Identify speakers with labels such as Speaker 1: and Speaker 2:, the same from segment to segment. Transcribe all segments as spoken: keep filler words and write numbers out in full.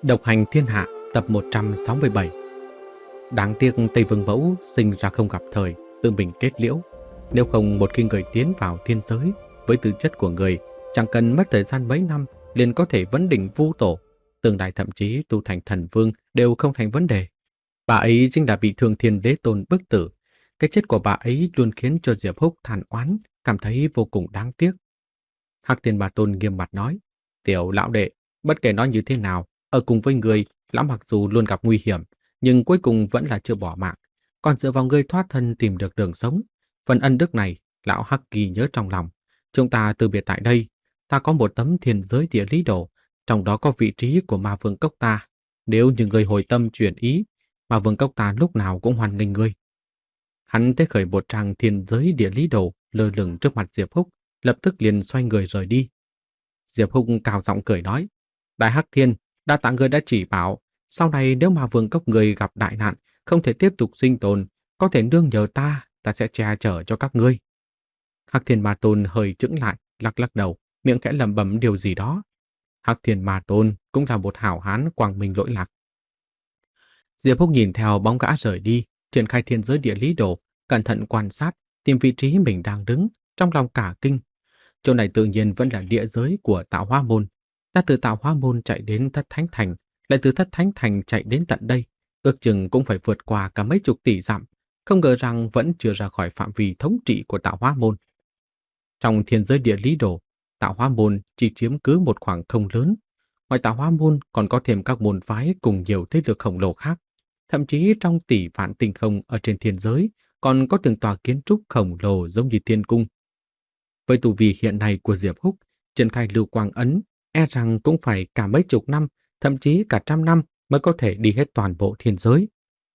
Speaker 1: Độc hành thiên hạ tập một trăm sáu mươi bảy. Đáng tiếc Tây Vương Mẫu sinh ra không gặp thời, tự mình kết liễu. Nếu không, một khi người tiến vào thiên giới với tư chất của người, chẳng cần mất thời gian mấy năm liền có thể vấn đỉnh vu tổ, tương lai thậm chí tu thành thần vương đều không thành vấn đề. Bà ấy chính là bị Thương Thiên Đế Tôn bức tử. Cái chết của bà ấy luôn khiến cho Diệp Húc than oán, cảm thấy vô cùng đáng tiếc. Hắc Thiên Ma Tôn nghiêm mặt nói: "Tiểu lão đệ, bất kể nói như thế nào, ở cùng với người, lão mặc dù luôn gặp nguy hiểm, nhưng cuối cùng vẫn là chưa bỏ mạng. Còn dựa vào ngươi thoát thân tìm được đường sống. Phần ân đức này, lão Hắc ghi nhớ trong lòng. Chúng ta từ biệt tại đây. Ta có một tấm thiên giới địa lý đồ, trong đó có vị trí của Ma Vương Cốc ta. Nếu như ngươi hồi tâm chuyển ý, Ma Vương Cốc ta lúc nào cũng hoan nghênh ngươi." Hắn tế khởi một trang thiên giới địa lý đồ lơ lửng trước mặt Diệp Húc, lập tức liền xoay người rời đi. Diệp Húc cao giọng cười nói: "Đại Hắc Thiên, đa tạ ngươi đã chỉ bảo. Sau này nếu mà Vương Cốc người gặp đại nạn, không thể tiếp tục sinh tồn, có thể nương nhờ ta, ta sẽ che chở cho các ngươi." Hắc Thiên Ma Tôn hơi chững lại, lắc lắc đầu, miệng khẽ lẩm bẩm điều gì đó. Hắc Thiên Ma Tôn cũng là một hảo hán quang minh lỗi lạc. Diệp Húc nhìn theo bóng gã rời đi, triển khai thiên giới địa lý đồ, cẩn thận quan sát, tìm vị trí mình đang đứng, trong lòng cả kinh. Chỗ này tự nhiên vẫn là địa giới của Tạo Hóa Môn. Ta từ Tạo Hóa Môn chạy đến Thất Thánh Thành, lại từ Thất Thánh Thành chạy đến tận đây, ước chừng cũng phải vượt qua cả mấy chục tỷ dặm, không ngờ rằng vẫn chưa ra khỏi phạm vi thống trị của Tạo Hóa Môn. Trong thiên giới địa lý đồ, Tạo Hóa Môn chỉ chiếm cứ một khoảng không lớn. Ngoài Tạo Hóa Môn còn có thêm các môn phái cùng nhiều thế lực khổng lồ khác. Thậm chí trong tỷ vạn tinh không ở trên thiên giới còn có từng tòa kiến trúc khổng lồ giống như thiên cung. Với tu vi hiện nay của Diệp Húc, triển khai lưu quang ấn, e rằng cũng phải cả mấy chục năm, thậm chí cả trăm năm mới có thể đi hết toàn bộ thiên giới.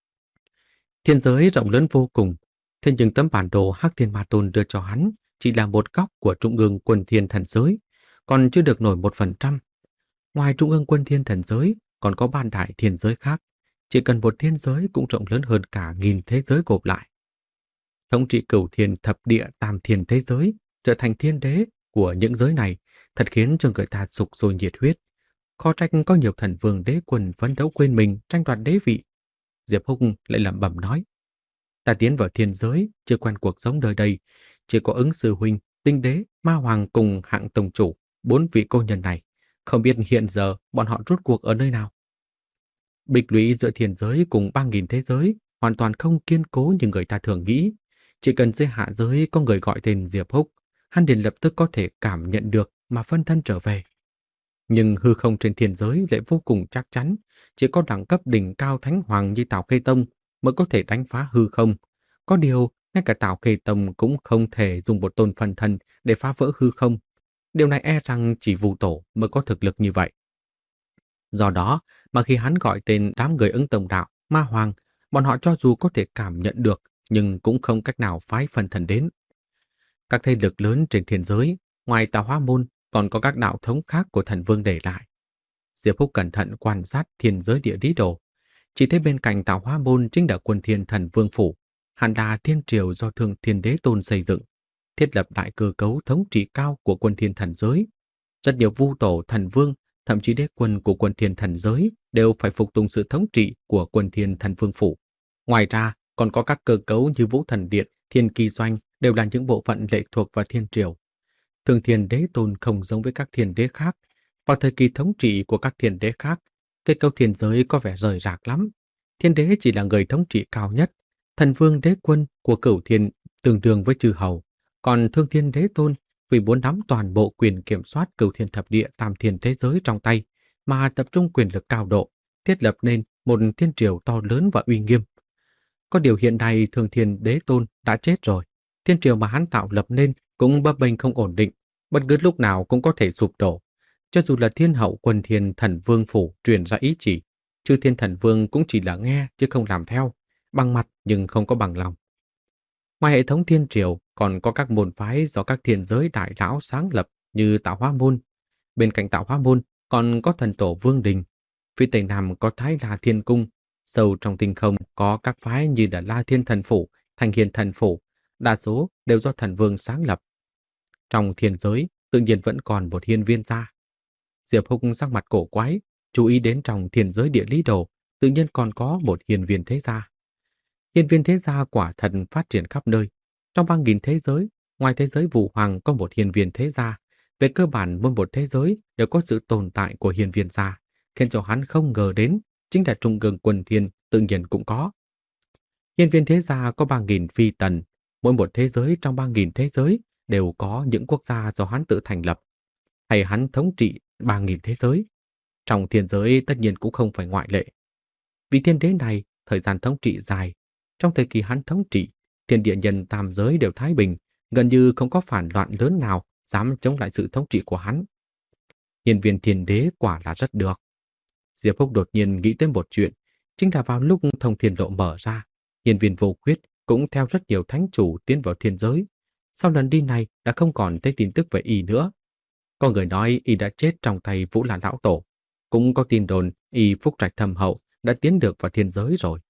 Speaker 1: Thiên giới rộng lớn vô cùng, thế nhưng tấm bản đồ Hắc Thiên Ma Tôn đưa cho hắn chỉ là một góc của trung ương quân thiên thần giới, còn chưa được nổi một phần trăm. Ngoài trung ương quân thiên thần giới, còn có ban đại thiên giới khác, chỉ cần một thiên giới cũng rộng lớn hơn cả nghìn thế giới gộp lại. Thống trị cửu thiên thập địa tam thiên thế giới, trở thành thiên đế của những giới này, thật khiến cho người ta sục sôi nhiệt huyết. Khó trách có nhiều thần vương đế quân phấn đấu quên mình tranh đoạt đế vị. Diệp Húc lại lẩm bẩm nói: "Ta tiến vào thiên giới, chưa quen cuộc sống nơi đây, chỉ có Ứng sư huynh, Tinh đế, Ma hoàng cùng Hạng tông chủ, bốn vị cô nhân này, không biết hiện giờ bọn họ rốt cuộc ở nơi nào." Bịch lũy giữa thiên giới cùng ba nghìn thế giới hoàn toàn không kiên cố như người ta thường nghĩ. Chỉ cần dưới hạ giới có người gọi tên Diệp Húc, hắn liền lập tức có thể cảm nhận được mà phân thân trở về. Nhưng hư không trên thiên giới lại vô cùng chắc chắn, chỉ có đẳng cấp đỉnh cao thánh hoàng như Tào Khê Tông mới có thể đánh phá hư không. Có điều, ngay cả Tào Khê Tông cũng không thể dùng một tôn phân thân để phá vỡ hư không. Điều này e rằng chỉ Vu Tổ mới có thực lực như vậy. Do đó mà khi hắn gọi tên đám người Ứng Tông Đạo, Ma Hoàng, bọn họ cho dù có thể cảm nhận được nhưng cũng không cách nào phái phân thân đến. Các thế lực lớn trên thiên giới, ngoài Tạo Hóa Môn, còn có các đạo thống khác của thần vương để lại. Diệp Húc cẩn thận quan sát thiên giới địa lý đồ, chỉ thấy bên cạnh Tạo Hóa Môn chính là Quân Thiên Thần Vương phủ, hẳn là thiên triều do Thương Thiên Đế Tôn xây dựng, thiết lập đại cơ cấu thống trị cao của Quân Thiên Thần giới. Rất nhiều vu tổ thần vương, thậm chí đế quân của Quân Thiên Thần giới đều phải phục tùng sự thống trị của Quân Thiên Thần Vương phủ. Ngoài ra, còn có các cơ cấu như Vũ Thần Điện, Thiên Kỳ Doanh đều là những bộ phận lệ thuộc vào thiên triều. Thương Thiên Đế Tôn không giống với các thiên đế khác. Vào thời kỳ thống trị của các thiên đế khác, kết cấu thiên giới có vẻ rời rạc lắm. Thiên đế chỉ là người thống trị cao nhất, thần vương đế quân của cửu thiên tương đương với chư hầu. Còn Thương Thiên Đế Tôn vì muốn nắm toàn bộ quyền kiểm soát cửu thiên thập địa tam thiên thế giới trong tay mà tập trung quyền lực cao độ, thiết lập nên một thiên triều to lớn và uy nghiêm. Có điều hiện nay Thương Thiên Đế Tôn đã chết rồi, thiên triều mà hắn tạo lập nên cũng bấp bênh không ổn định, bất cứ lúc nào cũng có thể sụp đổ. Cho dù là Thiên Hậu Quân Thiên Thần Vương phủ truyền ra ý chỉ, chư Thiên Thần Vương cũng chỉ là nghe chứ không làm theo, bằng mặt nhưng không có bằng lòng. Ngoài hệ thống thiên triều còn có các môn phái do các thiên giới đại lão sáng lập như Tạo Hóa Môn. Bên cạnh Tạo Hóa Môn còn có thần tổ Vương Đình, phía tây nam có Thái La Thiên Cung, sâu trong tinh không có các phái như là La Thiên Thần phủ, Thanh Hiền Thần phủ, đa số đều do thần vương sáng lập. Trong thiên giới tự nhiên vẫn còn một hiên viên gia. Diệp Húc sắc mặt cổ quái, chú ý đến trong thiên giới địa lý đồ, tự nhiên còn có một hiên viên thế gia. Hiên viên thế gia quả thật phát triển khắp nơi. Trong ba nghìn thế giới, ngoài thế giới Vũ Hoàng có một hiên viên thế gia. Về cơ bản mỗi một thế giới đều có sự tồn tại của hiên viên gia, khiến cho hắn không ngờ đến chính là trung ương quân thiên tự nhiên cũng có. Hiên viên thế gia có ba nghìn phi tần, mỗi một thế giới trong ba nghìn thế giới đều có những quốc gia do hắn tự thành lập, hay hắn thống trị ba nghìn thế giới. Trong thiên giới tất nhiên cũng không phải ngoại lệ. Vì thiên đế này, thời gian thống trị dài, trong thời kỳ hắn thống trị, thiên địa nhân tam giới đều thái bình, gần như không có phản loạn lớn nào dám chống lại sự thống trị của hắn. Hiên viên thiên đế quả là rất được. Diệp Húc đột nhiên nghĩ tới một chuyện, chính là vào lúc thông thiên lộ mở ra, hiên viên vô khuyết cũng theo rất nhiều thánh chủ tiến vào thiên giới. Sau lần đi này đã không còn thấy tin tức về y nữa. Có người nói y đã chết trong tay Vũ Là lão tổ, cũng có tin đồn y phúc trạch thâm hậu đã tiến được vào thiên giới rồi.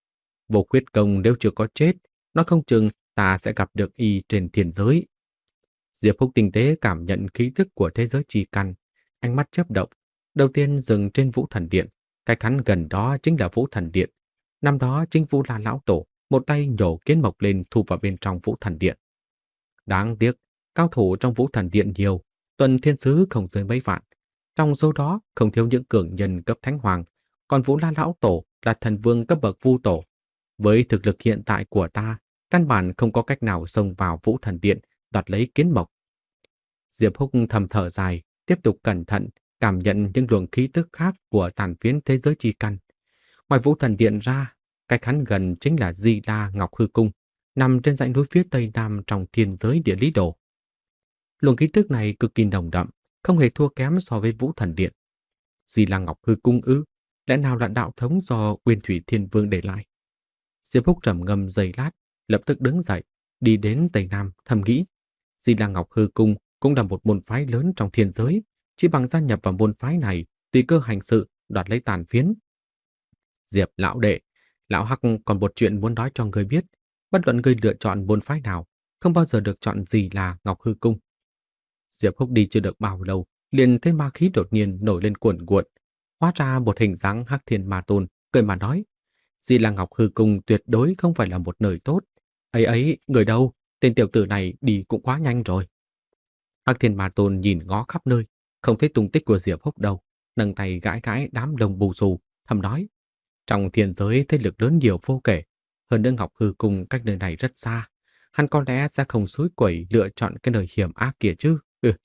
Speaker 1: Vô khuyết công nếu chưa có chết, nó không chừng ta sẽ gặp được y trên thiên giới. Diệp Húc tinh tế cảm nhận khí tức của thế giới chi căn, ánh mắt chớp động, đầu tiên dừng trên Vũ Thần Điện, cách hắn gần đó chính là Vũ Thần Điện. Năm đó chính Vũ La lão tổ một tay nhổ kiến mộc lên thu vào bên trong Vũ Thần Điện. Đáng tiếc, cao thủ trong Vũ Thần Điện nhiều, tuần thiên sứ không dưới mấy vạn. Trong số đó không thiếu những cường nhân cấp thánh hoàng, còn Vũ La lão tổ là thần vương cấp bậc vu tổ. Với thực lực hiện tại của ta, căn bản không có cách nào xông vào Vũ Thần Điện đoạt lấy kiến mộc. Diệp Húc thầm thở dài, tiếp tục cẩn thận cảm nhận những luồng khí tức khác của tàn phiến thế giới chi căn. Ngoài Vũ Thần Điện ra, cách hắn gần chính là Di La Ngọc Hư Cung, nằm trên dãy núi phía tây nam trong thiên giới địa lý đồ. Luồng khí tức này cực kỳ nồng đậm, không hề thua kém so với Vũ Thần Điện. Di La Ngọc Hư Cung ư? Lẽ nào là đạo thống do Nguyên Thủy Thiên Vương để lại? Diệp Húc trầm ngâm giây lát, lập tức đứng dậy, đi đến Tây Nam thầm nghĩ. Di La Ngọc Hư Cung cũng là một môn phái lớn trong thiên giới, chỉ bằng gia nhập vào môn phái này, tùy cơ hành sự, đoạt lấy tàn phiến. Diệp lão đệ, lão Hắc còn một chuyện muốn nói cho người biết, bất luận người lựa chọn môn phái nào, không bao giờ được chọn Di La Ngọc Hư Cung. Diệp Húc đi chưa được bao lâu, liền thấy ma khí đột nhiên nổi lên cuồn cuộn, hóa ra một hình dáng Hắc Thiên Ma Tôn, cười mà nói: Di La Ngọc Hư Cung tuyệt đối không phải là một nơi tốt. Ấy ấy, người đâu, tên tiểu tử này đi cũng quá nhanh rồi. Hắc Thiên Ma Tôn nhìn ngó khắp nơi, không thấy tung tích của Diệp Húc đâu, nâng tay gãi gãi đám lông bù xù, thầm nói: trong thiên giới thế lực lớn nhiều vô kể, hơn nữa Ngọc Hư Cung cách nơi này rất xa, hắn có lẽ sẽ không xúi quẩy lựa chọn cái nơi hiểm ác kia chứ.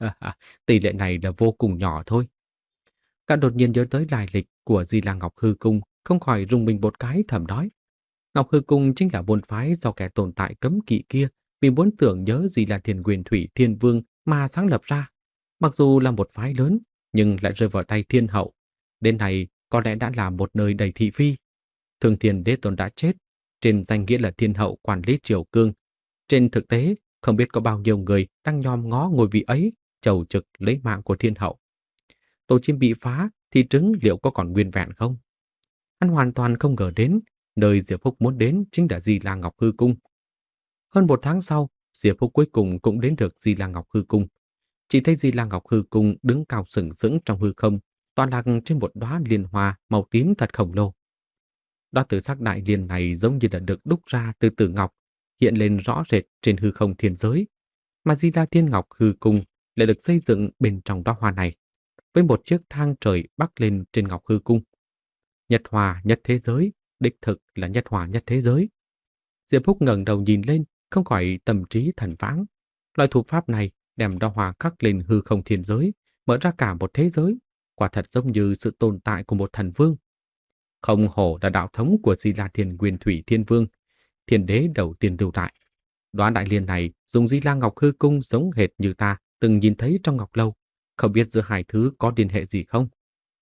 Speaker 1: Tỷ lệ này là vô cùng nhỏ thôi. Cả đột nhiên nhớ tới lai lịch của Di La Ngọc Hư Cung, không khỏi rùng mình một cái, thầm nói: Ngọc Hư Cung chính là môn phái do kẻ tồn tại cấm kỵ kia vì muốn tưởng nhớ Di La Thiên Nguyên Thủy Thiên Vương mà sáng lập ra. Mặc dù là một phái lớn, nhưng lại rơi vào tay thiên hậu. Đến nay có lẽ đã là một nơi đầy thị phi. Thường Thiên Đế Tôn đã chết, trên danh nghĩa là thiên hậu quản lý triều cương. Trên thực tế, không biết có bao nhiêu người đang nhòm ngó ngôi vị ấy, chầu trực lấy mạng của thiên hậu. Tổ chim bị phá thì trứng liệu có còn nguyên vẹn không? Hắn hoàn toàn không ngờ đến, nơi Diệp Húc muốn đến chính là Di La Ngọc Hư Cung. Hơn một tháng sau, Diệp Húc cuối cùng cũng đến được Di La Ngọc Hư Cung. Chỉ thấy Di La Ngọc Hư Cung đứng cao sừng sững trong hư không, tọa lạc trên một đóa liên hoa màu tím thật khổng lồ. Đóa tử sắc đại liên này giống như là được đúc ra từ tử ngọc, hiện lên rõ rệt trên hư không thiên giới, mà Di La Thiên Ngọc Hư Cung lại được xây dựng bên trong đóa hoa này, với một chiếc thang trời bắc lên trên Ngọc Hư Cung. Nhật hòa nhất thế giới, đích thực là nhật hòa nhất thế giới. Diệp Húc ngẩng đầu nhìn lên, không khỏi tâm trí thần vãng. Loại thủ pháp này đem đóa hoa khắc lên hư không thiên giới, mở ra cả một thế giới, quả thật giống như sự tồn tại của một thần vương. Không hổ là đạo thống của Di La Thiên Nguyên Thủy Thiên Vương, thiên đế đầu tiên lưu lại. Đóa đại liên này dùng Di La Ngọc Hư Cung giống hệt như ta từng nhìn thấy trong Ngọc Lâu, không biết giữa hai thứ có liên hệ gì không?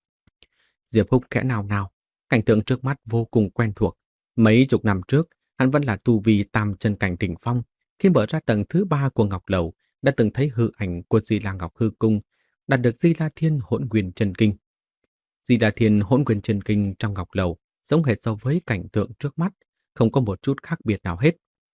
Speaker 1: Diệp Húc khẽ nào nào, cảnh tượng trước mắt vô cùng quen thuộc. Mấy chục năm trước, hắn vẫn là tu vi tam chân cảnh đỉnh phong, khi mở ra tầng thứ ba của Ngọc Lầu, đã từng thấy hư ảnh của Di La Ngọc Hư Cung, đạt được Di La Thiên Hỗn Nguyên Chân Kinh. Di La Thiên Hỗn Nguyên Chân Kinh trong Ngọc Lầu giống hệt so với cảnh tượng trước mắt, không có một chút khác biệt nào hết.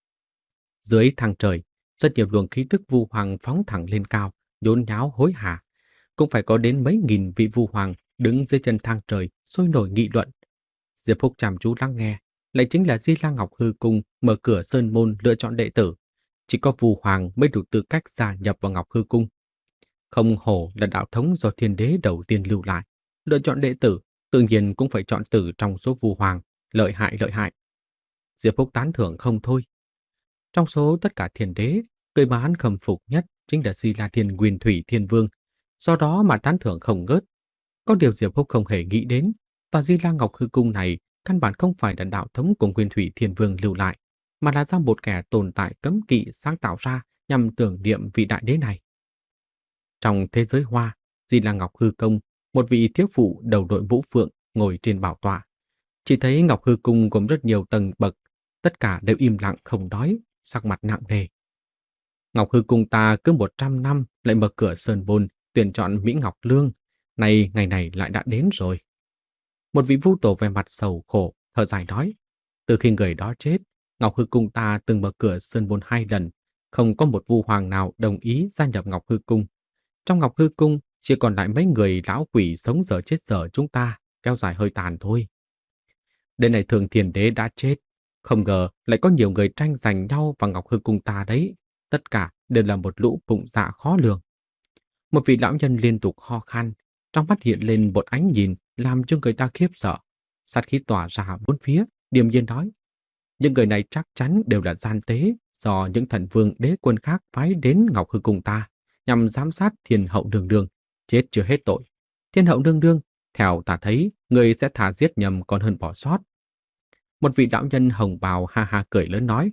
Speaker 1: Dưới thang trời, rất nhiều luồng khí tức vu hoàng phóng thẳng lên cao, nhốn nháo hối hả. Cũng phải có đến mấy nghìn vị vu hoàng đứng dưới chân thang trời sôi nổi nghị luận. Diệp Phúc chăm chú lắng nghe, lại chính là Di La Ngọc Hư Cung mở cửa sơn môn lựa chọn đệ tử. Chỉ có Vu Hoàng mới đủ tư cách gia nhập vào Ngọc Hư Cung. Không hổ là đạo thống do thiên đế đầu tiên lưu lại. Lựa chọn đệ tử, tự nhiên cũng phải chọn tử trong số Vu Hoàng, lợi hại lợi hại. Diệp Phúc tán thưởng không thôi. Trong số tất cả thiên đế, người mà hắn khâm phục nhất chính là Di La Thiên Nguyên Thủy Thiên Vương, do đó mà tán thưởng không ngớt. Có điều Diệp Phúc không hề nghĩ đến, tòa Di La Ngọc Hư Cung này căn bản không phải là đạo thống của Nguyên Thủy Thiên Vương lưu lại, mà là do một kẻ tồn tại cấm kỵ sáng tạo ra nhằm tưởng niệm vị đại đế này. Trong thế giới Hoa, Di La Ngọc Hư Cung, một vị thiếu phụ đầu đội mũ phượng ngồi trên bảo tọa. Chỉ thấy Ngọc Hư Cung gồm rất nhiều tầng bậc, tất cả đều im lặng không nói, sắc mặt nặng nề. Ngọc Hư Cung ta cứ một trăm năm lại mở cửa sơn môn, tuyển chọn Mỹ Ngọc Lương, nay ngày này lại đã đến rồi. Một vị vu tổ về mặt sầu khổ, thở dài nói, từ khi người đó chết, Ngọc Hư Cung ta từng mở cửa sơn môn hai lần, không có một vu hoàng nào đồng ý gia nhập Ngọc Hư Cung. Trong Ngọc Hư Cung chỉ còn lại mấy người lão quỷ sống dở chết dở chúng ta, kéo dài hơi tàn thôi. Đến này Thường Thiên Đế đã chết, không ngờ lại có nhiều người tranh giành nhau vào Ngọc Hư Cung ta đấy, tất cả đều là một lũ bụng dạ khó lường. Một vị lão nhân liên tục ho khan, trong mắt hiện lên một ánh nhìn làm cho người ta khiếp sợ. Sát khí tỏa ra bốn phía, điềm nhiên nói, những người này chắc chắn đều là gian tế do những thần vương đế quân khác phái đến Ngọc Hư Cung ta nhằm giám sát Thiên Hậu Nương Nương, chết chưa hết tội. Thiên Hậu Nương Nương, theo ta thấy, người sẽ thả giết nhầm còn hơn bỏ sót. Một vị lão nhân hồng bào ha ha cười lớn nói,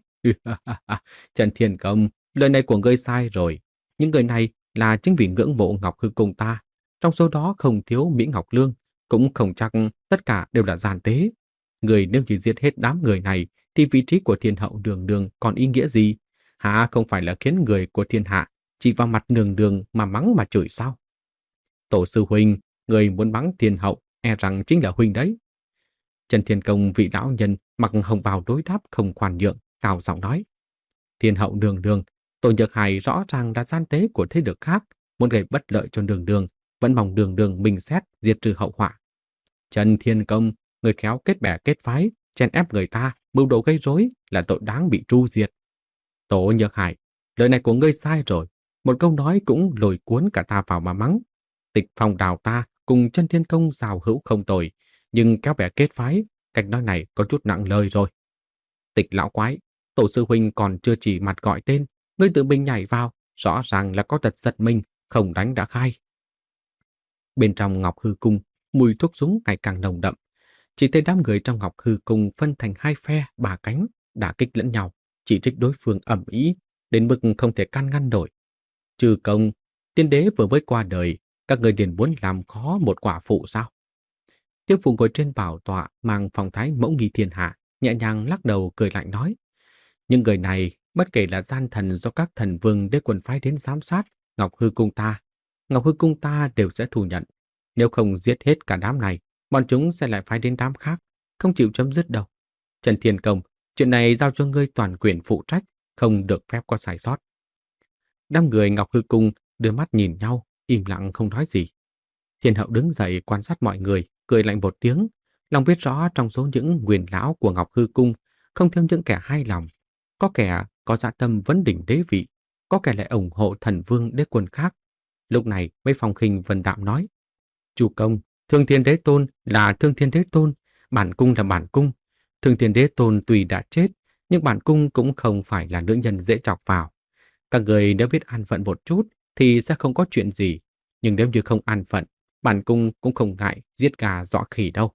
Speaker 1: Trần Thiên Công, lời này của ngươi sai rồi. Những người này là chính vì ngưỡng mộ Ngọc Hư Cung ta. Trong số đó không thiếu Mỹ Ngọc Lương, cũng không chắc tất cả đều là gian tế. Người nếu như giết hết đám người này, thì vị trí của Thiên Hậu Nương Nương còn ý nghĩa gì? Hả, không phải là khiến người của thiên hạ chỉ vào mặt Nương Nương mà mắng mà chửi sao? Tổ sư huynh, người muốn mắng Thiên Hậu, e rằng chính là huynh đấy. Trần Thiên Công vị lão nhân mặc hồng bào đối đáp không khoan nhượng, cao giọng nói. Thiên Hậu Nương Nương, Tổ Nhược Hải rõ ràng là gian tế của thế lực khác, muốn gây bất lợi cho Nương Nương, vẫn mong Nương Nương bình xét diệt trừ hậu họa. Trần Thiên Công, người khéo kết bè kết phái, chen ép người ta, mưu đồ gây rối là tội đáng bị tru diệt. Tổ Nhược Hải, lời này của ngươi sai rồi, một câu nói cũng lôi cuốn cả ta vào mà mắng. Tịch Phong đào ta cùng Trần Thiên Công giao hữu không tồi, nhưng kéo bè kết phái, cách nói này có chút nặng lời rồi. Tịch lão quái, tổ sư huynh còn chưa chỉ mặt gọi tên, ngươi tự mình nhảy vào, rõ ràng là có tật giật mình, không đánh đã khai. Bên trong Ngọc Hư Cung, mùi thuốc súng ngày càng nồng đậm. Chỉ thấy đám người trong Ngọc Hư Cung phân thành hai phe, ba cánh, đả kích lẫn nhau, chỉ trích đối phương ầm ĩ, đến mức không thể can ngăn nổi. Trừ Công, tiên đế vừa mới qua đời, các người liền muốn làm khó một quả phụ sao? Tiêu Phụng ngồi trên bảo tọa mang phong thái mẫu nghi thiên hạ, nhẹ nhàng lắc đầu cười lạnh nói, những người này, bất kể là gian thần do các thần vương đế quân phái đến giám sát Ngọc Hư Cung ta, Ngọc Hư Cung ta đều sẽ thu nhận. Nếu không giết hết cả đám này, bọn chúng sẽ lại phái đến đám khác, không chịu chấm dứt đâu. Trần Thiên Công, chuyện này giao cho ngươi toàn quyền phụ trách, không được phép có sai sót. Đám người Ngọc Hư Cung đưa mắt nhìn nhau, im lặng không nói gì. Thiên Hậu đứng dậy quan sát mọi người, cười lạnh một tiếng, lòng biết rõ trong số những nguyên lão của Ngọc Hư Cung không thiếu những kẻ hai lòng, có kẻ có dạ tâm vấn đỉnh đế vị, có kẻ lại ủng hộ thần vương đế quân khác. Lúc này mới phong khinh vân đạm nói, chủ công, Thương Thiên Đế Tôn là Thương Thiên Đế Tôn, bản cung là bản cung. Thương Thiên Đế Tôn tuy đã chết, nhưng bản cung cũng không phải là nữ nhân dễ chọc vào. Các người nếu biết an phận một chút thì sẽ không có chuyện gì, nhưng nếu như không an phận, bản cung cũng không ngại giết gà dọa khỉ đâu.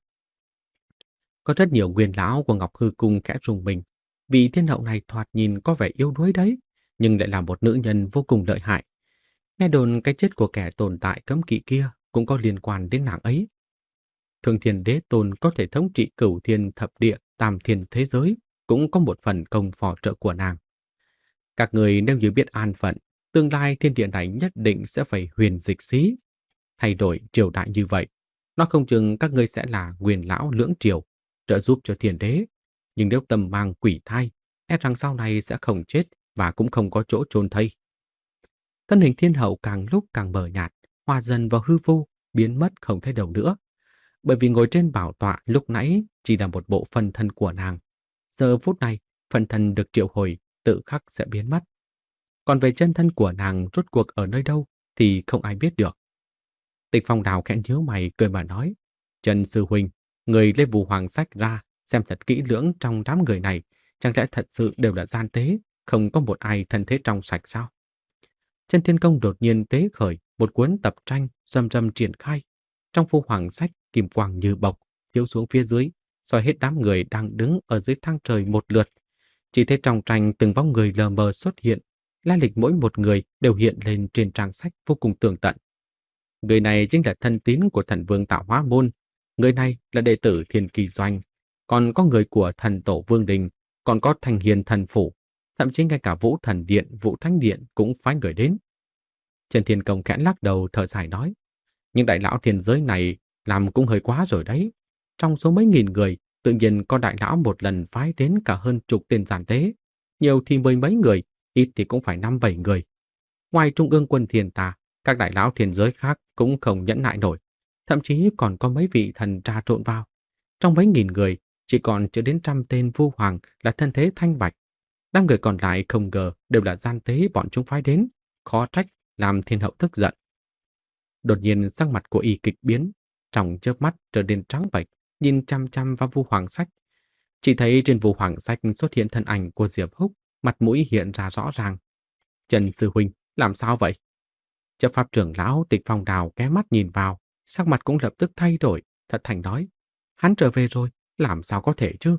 Speaker 1: Có rất nhiều nguyên lão của Ngọc Hư Cung khẽ rùng mình, vì thiên hậu này thoạt nhìn có vẻ yếu đuối đấy, nhưng lại là một nữ nhân vô cùng lợi hại. Nghe đồn cái chết của kẻ tồn tại cấm kỵ kia cũng có liên quan đến nàng ấy. Thương Thiên Đế Tôn có thể thống trị cửu thiên thập địa, tam thiên thế giới, cũng có một phần công phò trợ của nàng. Các người nếu như biết an phận, tương lai thiên địa này nhất định sẽ phải huyền dịch xí. Thay đổi triều đại như vậy, nó không chừng các ngươi sẽ là nguyên lão lưỡng triều, trợ giúp cho thiên đế. Nhưng nếu tâm mang quỷ thai, e rằng sau này sẽ không chết và cũng không có chỗ chôn thây. Thân hình thiên hậu càng lúc càng mờ nhạt, hòa dần vào hư vô, biến mất không thấy đâu nữa. Bởi vì ngồi trên bảo tọa lúc nãy chỉ là một bộ phân thân của nàng. Giờ phút này, phân thân được triệu hồi tự khắc sẽ biến mất. Còn về chân thân của nàng rốt cuộc ở nơi đâu thì không ai biết được. Tịch Phong Đào khẽ nhíu mày cười mà nói, Trần sư huynh, người lấy Vũ Hoàng sách ra xem thật kỹ lưỡng, trong đám người này chẳng lẽ thật sự đều là gian tế, không có một ai thân thế trong sạch sao? Chân Thiên Công đột nhiên tế khởi một cuốn tập tranh rầm rầm triển khai. Trong Vũ Hoàng sách, kim quang như bộc chiếu xuống phía dưới, soi hết đám người đang đứng ở dưới thang trời một lượt. Chỉ thấy trong tranh từng bóng người lờ mờ xuất hiện, lai lịch mỗi một người đều hiện lên trên trang sách vô cùng tường tận. Người này chính là thân tín của thần vương Tạo Hóa Môn, người này là đệ tử Thiên Kỳ Doanh, còn có người của thần tổ Vương Đình, còn có Thành Hiền thần phủ, thậm chí ngay cả Vũ Thần Điện, Vũ Thánh Điện cũng phái người đến. Trần Thiên Công khẽ lắc đầu thở dài nói, nhưng đại lão thiên giới này làm cũng hơi quá rồi đấy. Trong số mấy nghìn người, tự nhiên có đại lão một lần phái đến cả hơn chục tên giản tế, nhiều thì mười mấy người, ít thì cũng phải năm bảy người. Ngoài Trung ương quân thiên tà, các đại lão thiên giới khác cũng không nhẫn nại nổi, thậm chí còn có mấy vị thần trà trộn vào. Trong mấy nghìn người, chỉ còn chưa đến trăm tên vu hoàng là thân thế thanh bạch. Đám người còn lại không ngờ đều là gian tế bọn chúng phái đến, khó trách làm thiên hậu tức giận. Đột nhiên sắc mặt của y kịch biến, trong chớp mắt trở nên trắng bệch, nhìn chăm chăm vào Vu Hoàng sách. Chỉ thấy trên Vu Hoàng sách xuất hiện thân ảnh của Diệp Húc, mặt mũi hiện ra rõ ràng. Trần sư huynh, làm sao vậy? Chấp pháp trưởng lão Tịch Phong Đào ghé mắt nhìn vào, sắc mặt cũng lập tức thay đổi, thật thành nói, hắn trở về rồi, làm sao có thể chứ?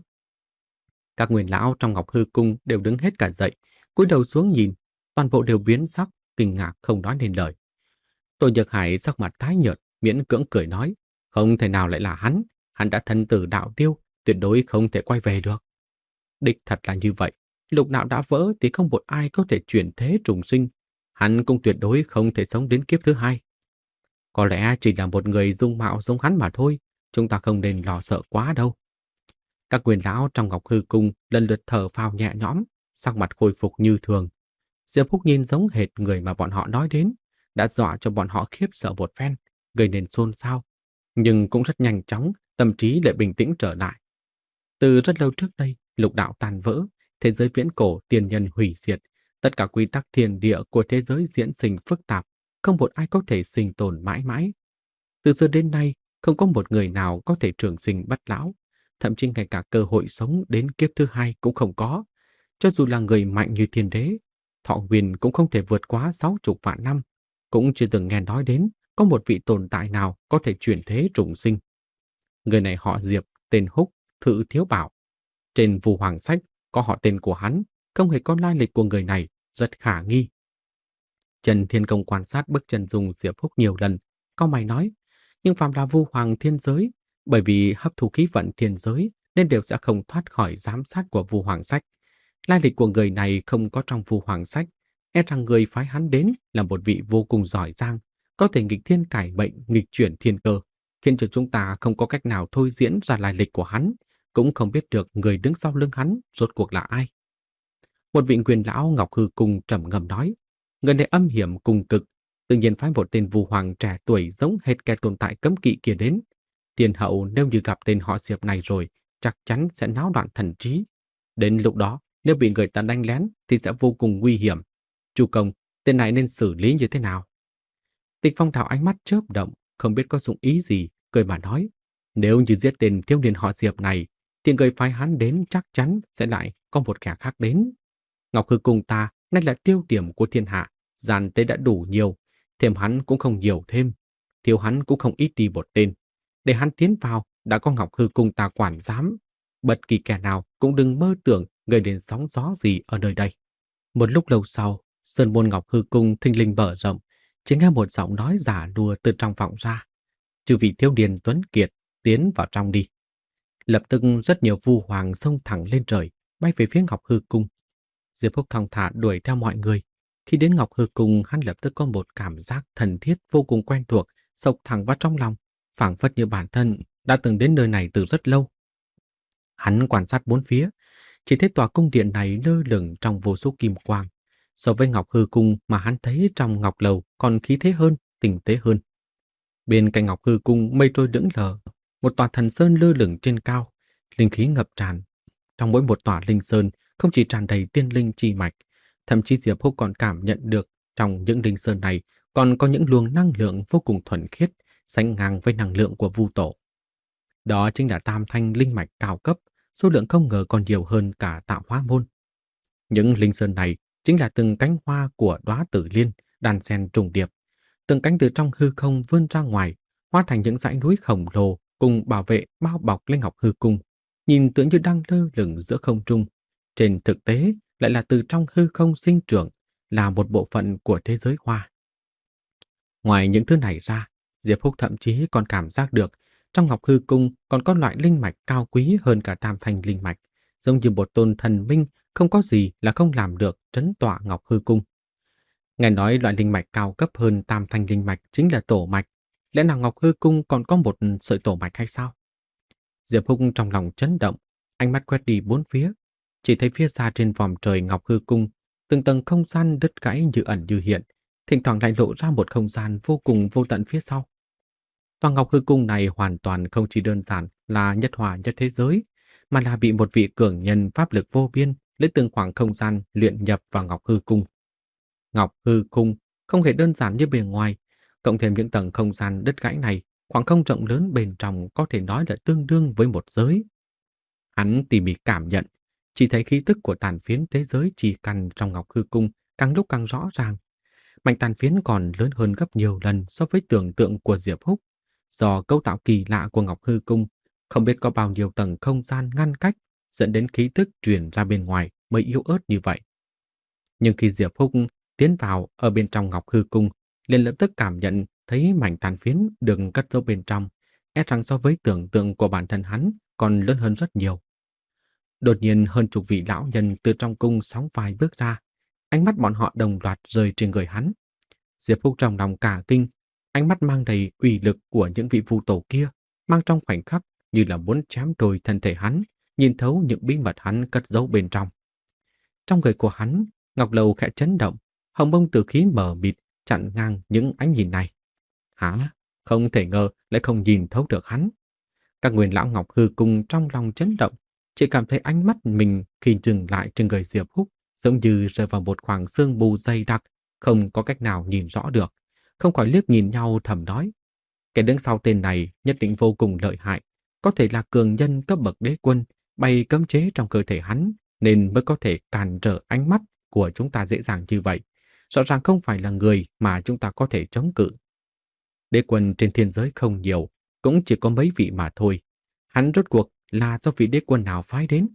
Speaker 1: Các nguyên lão trong Ngọc Hư Cung đều đứng hết cả dậy, cúi đầu xuống nhìn, toàn bộ đều biến sắc, kinh ngạc không nói nên lời. Tô Nhược Hải sắc mặt tái nhợt, miễn cưỡng cười nói, không thể nào lại là hắn, hắn đã thân tử đạo tiêu, tuyệt đối không thể quay về được. Đích thật là như vậy, lục đạo đã vỡ thì không một ai có thể chuyển thế trùng sinh, hắn cũng tuyệt đối không thể sống đến kiếp thứ hai. Có lẽ chỉ là một người dung mạo giống hắn mà thôi, chúng ta không nên lo sợ quá đâu. Các nguyên lão trong Ngọc Hư Cung lần lượt thở phào nhẹ nhõm, sắc mặt khôi phục như thường. Diệp Húc nhìn giống hệt người mà bọn họ nói đến, đã dọa cho bọn họ khiếp sợ một phen, gây nên xôn xao, nhưng cũng rất nhanh chóng, tâm trí lại bình tĩnh trở lại. Từ rất lâu trước đây, lục đạo tàn vỡ, thế giới viễn cổ tiền nhân hủy diệt, tất cả quy tắc thiên địa của thế giới diễn sinh phức tạp, không một ai có thể sinh tồn mãi mãi. Từ xưa đến nay, không có một người nào có thể trường sinh bất lão, thậm chí ngay cả cơ hội sống đến kiếp thứ hai cũng không có. Cho dù là người mạnh như thiên đế, thọ nguyên cũng không thể vượt quá sáu chục vạn năm, cũng chưa từng nghe nói đến có một vị tồn tại nào có thể chuyển thế trùng sinh. Người này họ Diệp, tên Húc, Thự Thiếu Bảo. Trên Vu Hoàng sách có họ tên của hắn, không hề có lai lịch của người này, rất khả nghi. Trần Thiên Công quan sát bức chân dung Diệp Húc nhiều lần, có mày nói, nhưng phàm là Vu Hoàng thiên giới, bởi vì hấp thụ khí vận thiên giới nên đều sẽ không thoát khỏi giám sát của Vu Hoàng sách. Lai lịch của người này không có trong Vu Hoàng sách, e rằng người phái hắn đến là một vị vô cùng giỏi giang, có thể nghịch thiên cải mệnh, nghịch chuyển thiên cơ, khiến cho chúng ta không có cách nào thôi diễn ra lai lịch của hắn, cũng không biết được người đứng sau lưng hắn rốt cuộc là ai. Một vị quyền lão Ngọc Hư Cung trầm ngâm nói, người này âm hiểm cùng cực, tự nhiên phái một tên Vu Hoàng trẻ tuổi giống hệt kẻ tồn tại cấm kỵ kia đến. Tiền hậu nếu như gặp tên họ Diệp này rồi, chắc chắn sẽ náo loạn thần trí. Đến lúc đó, nếu bị người ta đánh lén thì sẽ vô cùng nguy hiểm. Chu công, tên này nên xử lý như thế nào? Tịch Phong Đào ánh mắt chớp động, không biết có dụng ý gì, cười mà nói, nếu như giết tên thiếu niên họ Diệp này, thì người phái hắn đến chắc chắn sẽ lại có một kẻ khác đến. Ngọc Hư Cung ta nay là tiêu điểm của thiên hạ, gian tế đã đủ nhiều, thêm hắn cũng không nhiều thêm, thiếu hắn cũng không ít đi một tên. Để hắn tiến vào, đã có Ngọc Hư Cung ta quản giám. Bất kỳ kẻ nào cũng đừng mơ tưởng gây đến sóng gió gì ở nơi đây. Một lúc lâu sau, sơn môn Ngọc Hư Cung thinh linh mở rộng, chỉ nghe một giọng nói giả đùa từ trong vọng ra. Chư vị thiếu niên tuấn kiệt, tiến vào trong đi. Lập tức rất nhiều vu hoàng xông thẳng lên trời, bay về phía Ngọc Hư Cung. Diệp Húc thong thả đuổi theo mọi người. Khi đến Ngọc Hư Cung, hắn lập tức có một cảm giác thần thiết vô cùng quen thuộc, sộc thẳng vào trong lòng, phảng phất như bản thân đã từng đến nơi này từ rất lâu. Hắn quan sát bốn phía, chỉ thấy tòa cung điện này lơ lửng trong vô số kim quang. So với Ngọc Hư Cung mà hắn thấy trong Ngọc Lầu còn khí thế hơn, tinh tế hơn. Bên cạnh Ngọc Hư Cung mây trôi lững lờ, một tòa thần sơn lơ lửng trên cao, linh khí ngập tràn. Trong mỗi một tòa linh sơn không chỉ tràn đầy tiên linh chi mạch, thậm chí Diệp Húc còn cảm nhận được trong những linh sơn này còn có những luồng năng lượng vô cùng thuần khiết, sánh ngang với năng lượng của Vu Tổ. Đó chính là tam thanh linh mạch cao cấp, số lượng không ngờ còn nhiều hơn cả Tạo Hóa môn. Những linh sơn này chính là từng cánh hoa của đóa tử liên, đan xen trùng điệp, từng cánh từ trong hư không vươn ra ngoài, hóa thành những dãy núi khổng lồ cùng bảo vệ bao bọc lên Ngọc Hư Cung, nhìn tựa như đang lơ lửng giữa không trung. Trên thực tế lại là từ trong hư không sinh trưởng, là một bộ phận của thế giới hoa. Ngoài những thứ này ra, Diệp Húc thậm chí còn cảm giác được trong Ngọc Hư Cung còn có loại linh mạch cao quý hơn cả tam thanh linh mạch, giống như một tôn thần minh không có gì là không làm được trấn tọa Ngọc Hư Cung. Nghe nói loại linh mạch cao cấp hơn tam thanh linh mạch chính là tổ mạch, lẽ nào Ngọc Hư Cung còn có một sợi tổ mạch hay sao? Diệp Húc trong lòng chấn động, ánh mắt quét đi bốn phía, chỉ thấy phía xa trên vòm trời Ngọc Hư Cung, từng tầng không gian đứt gãy như ẩn như hiện, thỉnh thoảng lại lộ ra một không gian vô cùng vô tận phía sau. Tòa Ngọc Hư Cung này hoàn toàn không chỉ đơn giản là nhất hòa nhất thế giới, mà là bị một vị cường nhân pháp lực vô biên lấy từng khoảng không gian luyện nhập vào Ngọc Hư Cung. Ngọc Hư Cung không hề đơn giản như bề ngoài, cộng thêm những tầng không gian đứt gãy này, khoảng không rộng lớn bên trong có thể nói là tương đương với một giới. Hắn tỉ mỉ cảm nhận, chỉ thấy khí tức của tàn phiến thế giới chỉ căn trong Ngọc Hư Cung càng lúc càng rõ ràng. Mảnh tàn phiến còn lớn hơn gấp nhiều lần so với tưởng tượng của Diệp Húc. Do cấu tạo kỳ lạ của Ngọc Hư Cung, không biết có bao nhiêu tầng không gian ngăn cách, dẫn đến khí tức truyền ra bên ngoài mới yếu ớt như vậy. Nhưng khi Diệp Húc tiến vào ở bên trong Ngọc Hư Cung, liền lập tức cảm nhận thấy mảnh tàn phiến được cất giấu bên trong, e rằng so với tưởng tượng của bản thân hắn còn lớn hơn rất nhiều. Đột nhiên hơn chục vị lão nhân từ trong cung sóng vai bước ra, ánh mắt bọn họ đồng loạt rơi trên người hắn. Diệp Húc trong lòng cả kinh, ánh mắt mang đầy uy lực của những vị vu tổ kia, mang trong khoảnh khắc như là muốn chém đôi thân thể hắn, nhìn thấu những bí mật hắn cất giấu bên trong. Trong người của hắn, ngọc lầu khẽ chấn động, hồng bông tử khí mờ mịt chặn ngang những ánh nhìn này. Hả? Không thể ngờ lại không nhìn thấu được hắn. Các nguyên lão Ngọc Hư Cung trong lòng chấn động, chỉ cảm thấy ánh mắt mình khi dừng lại trên người Diệp Húc giống như rơi vào một khoảng sương mù dày đặc, không có cách nào nhìn rõ được, không khỏi liếc nhìn nhau thầm nói. Cái đứng sau tên này nhất định vô cùng lợi hại, có thể là cường nhân cấp bậc đế quân, bày cấm chế trong cơ thể hắn, nên mới có thể cản trở ánh mắt của chúng ta dễ dàng như vậy. Rõ ràng không phải là người mà chúng ta có thể chống cự. Đế quân trên thiên giới không nhiều, cũng chỉ có mấy vị mà thôi. Hắn rốt cuộc là do vị đế quân nào phái đến?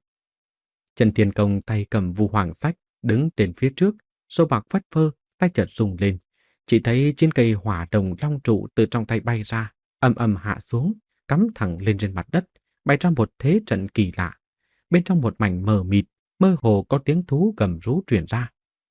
Speaker 1: Trần Thiên Công tay cầm vu hoàng sách, đứng trên phía trước, râu bạc phất phơ, tay chợt rung lên. Chỉ thấy trên cây hỏa đồng long trụ từ trong tay bay ra, âm âm hạ xuống, cắm thẳng lên trên mặt đất, bày ra một thế trận kỳ lạ. Bên trong một mảnh mờ mịt, mơ hồ có tiếng thú gầm rú truyền ra.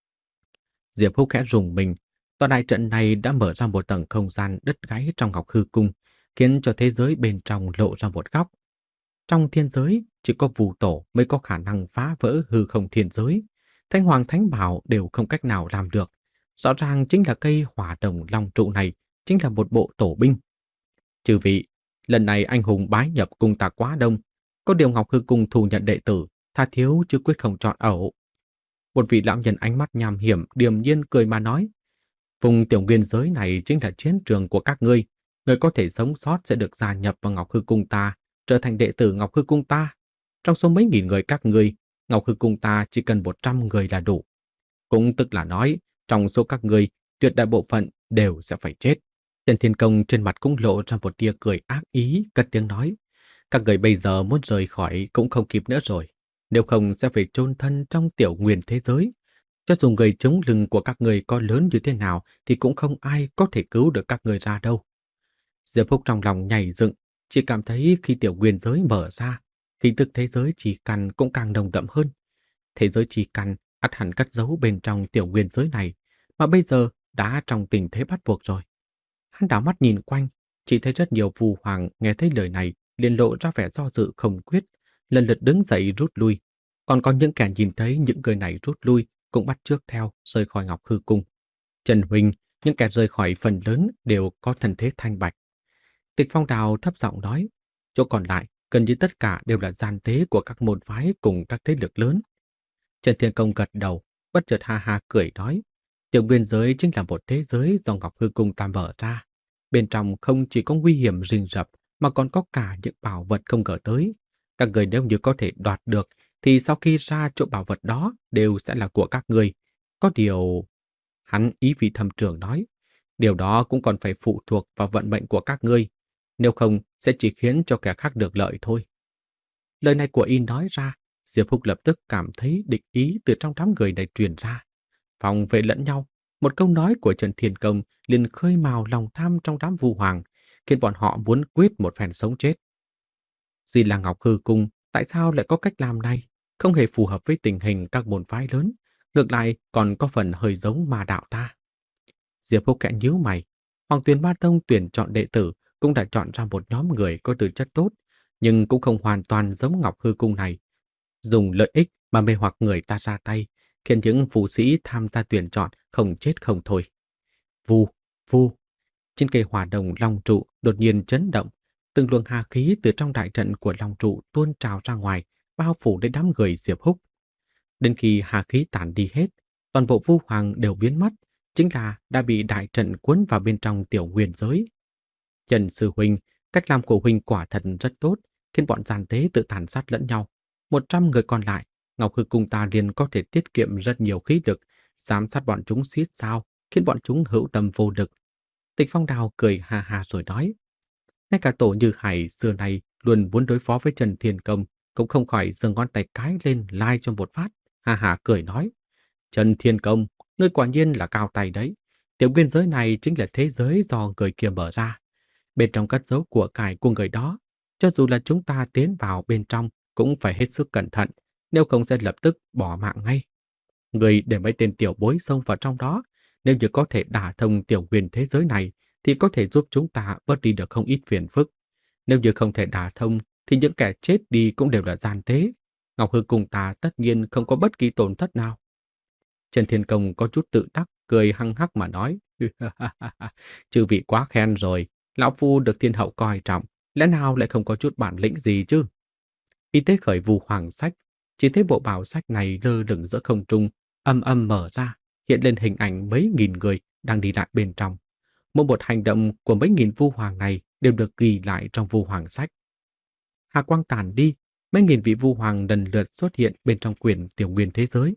Speaker 1: Diệp Húc khẽ rùng mình, tòa đại trận này đã mở ra một tầng không gian đứt gáy trong Ngọc Hư Cung, khiến cho thế giới bên trong lộ ra một góc. Trong thiên giới, chỉ có Vu Tổ mới có khả năng phá vỡ hư không thiên giới. Thanh Hoàng Thánh Bảo đều không cách nào làm được. Rõ ràng chính là cây hỏa đồng long trụ này, chính là một bộ tổ binh. Chư vị, lần này anh hùng bái nhập cung ta quá đông, có điều Ngọc Hư Cung thu nhận đệ tử, tha thiếu chứ quyết không chọn ẩu. Một vị lão nhân ánh mắt nham hiểm, điềm nhiên cười mà nói. Vùng tiểu nguyên giới này chính là chiến trường của các ngươi. Người có thể sống sót sẽ được gia nhập vào Ngọc Hư Cung ta, trở thành đệ tử Ngọc Hư Cung ta. Trong số mấy nghìn người các ngươi, Ngọc Hư Cung ta chỉ cần một trăm người là đủ. Cũng tức là nói, trong số các ngươi, tuyệt đại bộ phận đều sẽ phải chết. Trần Thiên Công trên mặt cũng lộ ra một tia cười ác ý, cất tiếng nói. Các người bây giờ muốn rời khỏi cũng không kịp nữa rồi. Nếu không sẽ phải chôn thân trong tiểu nguyên thế giới. Cho dù người chống lưng của các người có lớn như thế nào thì cũng không ai có thể cứu được các người ra đâu. Diệp Phúc trong lòng nhảy dựng, chỉ cảm thấy khi tiểu nguyên giới mở ra, khí tức thế giới chỉ căn cũng càng nồng đậm hơn. Thế giới chỉ căn ắt hẳn cất giấu bên trong tiểu nguyên giới này, mà bây giờ đã trong tình thế bắt buộc rồi. Hắn đảo mắt nhìn quanh, chỉ thấy rất nhiều phù hoàng nghe thấy lời này liền lộ ra vẻ do dự không quyết, lần lượt đứng dậy rút lui. Còn có những kẻ nhìn thấy những người này rút lui cũng bắt chước theo rời khỏi Ngọc Hư Cung. Trần Huynh, những kẻ rời khỏi phần lớn đều có thân thế thanh bạch, Tịch Phong Đào thấp giọng nói, chỗ còn lại gần như tất cả đều là gian tế của các môn phái cùng các thế lực lớn. Trần Thiên Công gật đầu, bất chợt ha ha cười nói, tiểu biên giới chính là một thế giới do Ngọc Hư Cung ta mở ra. Bên trong không chỉ có nguy hiểm rình rập mà còn có cả những bảo vật không ngờ tới. Các người nếu như có thể đoạt được thì sau khi ra chỗ bảo vật đó đều sẽ là của các người. Có điều... Hắn ý vị thâm trường nói, điều đó cũng còn phải phụ thuộc vào vận mệnh của các ngươi. Nếu không sẽ chỉ khiến cho kẻ khác được lợi thôi. Lời này của y nói ra, Diệp Húc lập tức cảm thấy địch ý từ trong đám người này truyền ra. Phòng vệ lẫn nhau, một câu nói của Trần Thiên Công liền khơi mào lòng tham trong đám Vu Hoàng, khiến bọn họ muốn quyết một phen sống chết. Gì là Ngọc Hư Cung, tại sao lại có cách làm này? Không hề phù hợp với tình hình các môn phái lớn, ngược lại còn có phần hơi giống ma đạo ta. Diệp Húc khẽ nhíu mày, Hoàng Tuyền Ba Tông tuyển chọn đệ tử cũng đã chọn ra một nhóm người có tư chất tốt, nhưng cũng không hoàn toàn giống Ngọc Hư Cung này. Dùng lợi ích mà mê hoặc người ta ra tay, khiến những phù sĩ tham gia tuyển chọn không chết không thôi. Vù, vù, trên cây hỏa đồng long trụ đột nhiên chấn động, từng luồng hà khí từ trong đại trận của long trụ tuôn trào ra ngoài, bao phủ đến đám người Diệp Húc. Đến khi hà khí tản đi hết, toàn bộ Vu Hoàng đều biến mất, chính là đã bị đại trận cuốn vào bên trong tiểu nguyên giới. Trần sư huynh, cách làm của huynh quả thật rất tốt, khiến bọn gian tế tự tàn sát lẫn nhau. Một trăm người còn lại, Ngọc Hư Cung ta liền có thể tiết kiệm rất nhiều khí lực, giám sát bọn chúng xiết sao, khiến bọn chúng hữu tâm vô lực. Tịch Phong Đào cười ha ha rồi nói, ngay cả Tổ Như Hải xưa nay luôn muốn đối phó với Trần Thiên Công, cũng không khỏi giơ ngón tay cái lên lai cho một phát, ha ha cười nói, Trần Thiên Công, ngươi quả nhiên là cao tay đấy. Tiểu biên giới này chính là thế giới do người kia mở ra. Bên trong cất giấu của cải của người đó, cho dù là chúng ta tiến vào bên trong cũng phải hết sức cẩn thận, nếu không sẽ lập tức bỏ mạng ngay. Người để mấy tên tiểu bối xông vào trong đó, nếu như có thể đả thông tiểu huyền thế giới này, thì có thể giúp chúng ta bớt đi được không ít phiền phức. Nếu như không thể đả thông, thì những kẻ chết đi cũng đều là gian tế. Ngọc Hư cùng ta tất nhiên không có bất kỳ tổn thất nào. Trần Thiên Công có chút tự đắc, cười hăng hắc mà nói, chư vị quá khen rồi, lão phu được thiên hậu coi trọng, lẽ nào lại không có chút bản lĩnh gì chứ? Y tế khởi Vu Hoàng sách, chỉ thấy bộ bảo sách này lơ lửng giữa không trung, âm âm mở ra, hiện lên hình ảnh mấy nghìn người đang đi lại bên trong. Mỗi một hành động của mấy nghìn Vu Hoàng này đều được ghi lại trong Vu Hoàng sách. Hà quang tàn đi, mấy nghìn vị Vu Hoàng lần lượt xuất hiện bên trong quyển tiểu nguyên thế giới.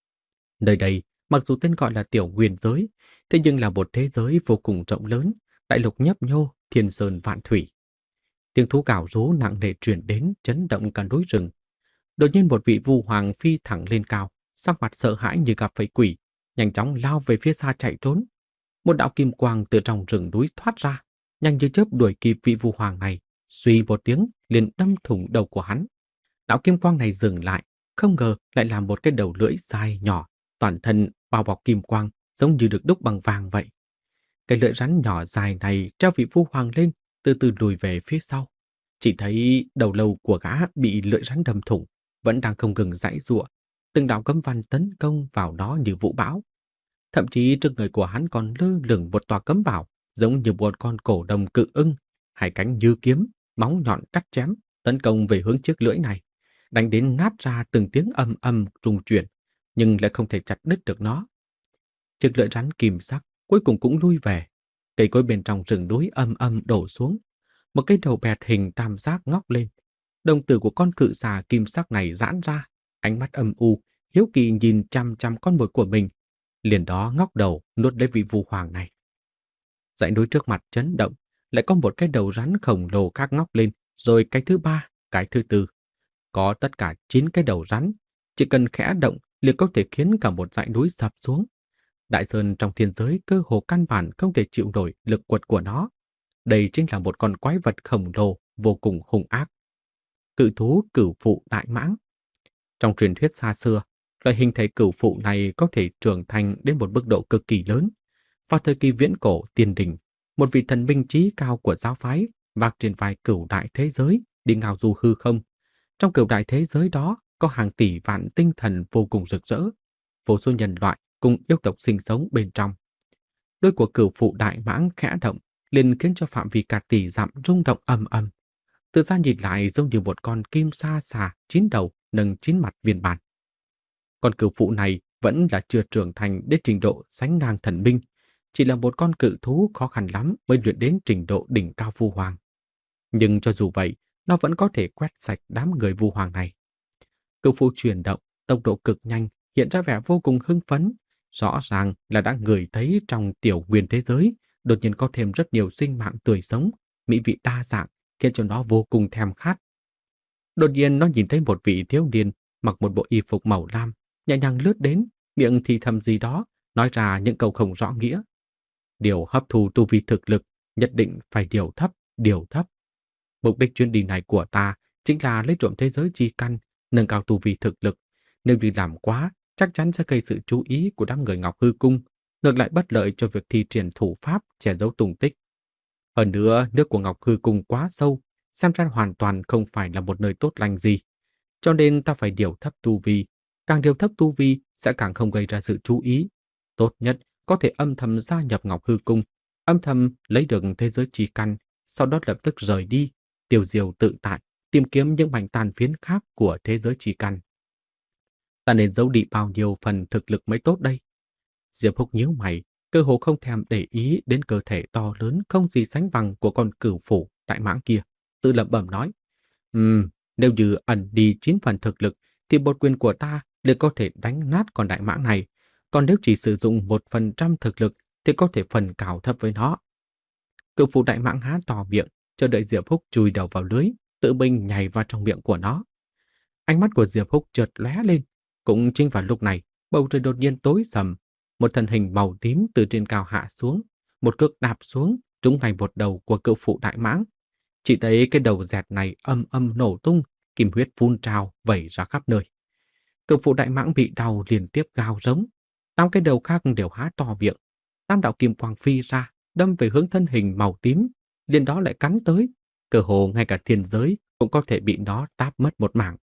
Speaker 1: Nơi đây, mặc dù tên gọi là tiểu nguyên giới, thế nhưng là một thế giới vô cùng rộng lớn, đại lục nhấp nhô, thiên sơn vạn thủy. Tiếng thú cào rú nặng nề truyền đến, chấn động cả núi rừng. Đột nhiên một vị Vu Hoàng phi thẳng lên cao, sắc mặt sợ hãi như gặp phải quỷ, nhanh chóng lao về phía xa chạy trốn. Một đạo kim quang từ trong rừng núi thoát ra, nhanh như chớp đuổi kịp vị Vu Hoàng này, suy một tiếng liền đâm thủng đầu của hắn. Đạo kim quang này dừng lại, không ngờ lại là một cái đầu lưỡi dài nhỏ, toàn thân bao bọc kim quang, giống như được đúc bằng vàng vậy. Cái lưỡi rắn nhỏ dài này treo vị Vu Hoàng lên, từ từ lùi về phía sau. Chỉ thấy đầu lâu của gã bị lưỡi rắn đâm thủng, vẫn đang không ngừng giãy giụa, từng đạo cấm văn tấn công vào đó như vũ bão. Thậm chí trước người của hắn còn lơ lửng một tòa cấm bảo, giống như một con cổ đồng cự ưng, hai cánh như kiếm, móng nhọn cắt chém, tấn công về hướng chiếc lưỡi này, đánh đến nát ra từng tiếng ầm ầm rung chuyển, nhưng lại không thể chặt đứt được nó. Chiếc lưỡi rắn kim sắc cuối cùng cũng lui về. Cây cối bên trong rừng núi âm âm đổ xuống, một cái đầu bẹt hình tam giác ngóc lên. Đồng tử của con cự xà kim sắc này giãn ra, ánh mắt âm u, hiếu kỳ nhìn chăm chăm con mồi của mình. Liền đó ngóc đầu nuốt lấy vị Vu Hoàng này. Dãy núi trước mặt chấn động, lại có một cái đầu rắn khổng lồ khác ngóc lên, rồi cái thứ ba, cái thứ tư. Có tất cả chín cái đầu rắn, chỉ cần khẽ động liền có thể khiến cả một dãy núi sập xuống. Đại sơn trong thiên giới cơ hồ căn bản không thể chịu nổi lực quật của nó. Đây chính là một con quái vật khổng lồ vô cùng hung ác. Cự thú cửu phụ đại mãng. Trong truyền thuyết xa xưa, loại hình thể cửu phụ này có thể trưởng thành đến một mức độ cực kỳ lớn. Vào thời kỳ viễn cổ tiên đình, một vị thần minh trí cao của giáo phái vác trên vai cửu đại thế giới đi ngao du hư không. Trong cửu đại thế giới đó có hàng tỷ vạn tinh thần vô cùng rực rỡ, vô số nhân loại cùng yêu tộc sinh sống bên trong. Đôi của cửu phụ đại mãng khẽ động, liền khiến cho phạm vi cả tỷ dặm rung động ầm ầm. Từ xa nhìn lại giống như một con kim sa xà chín đầu nâng chín mặt viên bản. Con cừu phụ này vẫn là chưa trưởng thành đến trình độ sánh ngang thần binh, chỉ là một con cự thú khó khăn lắm mới luyện đến trình độ đỉnh cao vu hoàng. Nhưng cho dù vậy, nó vẫn có thể quét sạch đám người vu hoàng này. Cừu phụ chuyển động, tốc độ cực nhanh, hiện ra vẻ vô cùng hưng phấn. Rõ ràng là đã ngửi thấy trong tiểu nguyên thế giới, đột nhiên có thêm rất nhiều sinh mạng tươi sống, mỹ vị đa dạng, khiến cho nó vô cùng thèm khát. Đột nhiên nó nhìn thấy một vị thiếu niên mặc một bộ y phục màu lam, nhẹ nhàng lướt đến, miệng thì thầm gì đó, nói ra những câu không rõ nghĩa. Điều hấp thu tu vi thực lực nhất định phải điều thấp, điều thấp. Mục đích chuyến đi này của ta chính là lấy trộm thế giới chi căn, nâng cao tu vi thực lực. Nếu như làm quá, chắc chắn sẽ gây sự chú ý của đám người Ngọc Hư Cung, ngược lại bất lợi cho việc thi triển thủ pháp che giấu tung tích. Hơn nữa, nước của Ngọc Hư Cung quá sâu, xem ra hoàn toàn không phải là một nơi tốt lành gì. Cho nên ta phải điều thấp tu vi. Càng điều thấp tu vi sẽ càng không gây ra sự chú ý. Tốt nhất có thể âm thầm gia nhập Ngọc Hư Cung, âm thầm lấy được thế giới chi căn, sau đó lập tức rời đi, tiêu diêu tự tại, tìm kiếm những mảnh tàn phiến khác của thế giới chi căn. Ta nên giấu đi bao nhiêu phần thực lực mới tốt đây? Diệp Húc nhíu mày, cơ hồ không thèm để ý đến cơ thể to lớn không gì sánh bằng của con cửu phủ đại mãng kia, tự lẩm bẩm nói: "Ừm, nếu như ẩn đi chín phần thực lực thì bột quyền của ta liền có thể đánh nát con đại mãng này, còn nếu chỉ sử dụng một phần trăm thực lực thì có thể phần cào thấp với nó." Cửu phủ đại mãng há to miệng, chờ đợi Diệp Húc chui đầu vào lưới, tự mình nhảy vào trong miệng của nó. Ánh mắt của Diệp Húc chợt lóe lên, cũng chính vào lúc này, bầu trời đột nhiên tối sầm, một thân hình màu tím từ trên cao hạ xuống, một cước đạp xuống, trúng ngay một đầu của cự phụ đại mãng. Chỉ thấy cái đầu dẹt này âm âm nổ tung, kim huyết phun trào vẩy ra khắp nơi. Cự phụ đại mãng bị đau liên tiếp gào rống, tám cái đầu khác đều há to miệng, tam đạo kim quang phi ra, đâm về hướng thân hình màu tím, liền đó lại cắn tới, cơ hồ ngay cả thiên giới cũng có thể bị nó táp mất một mảng.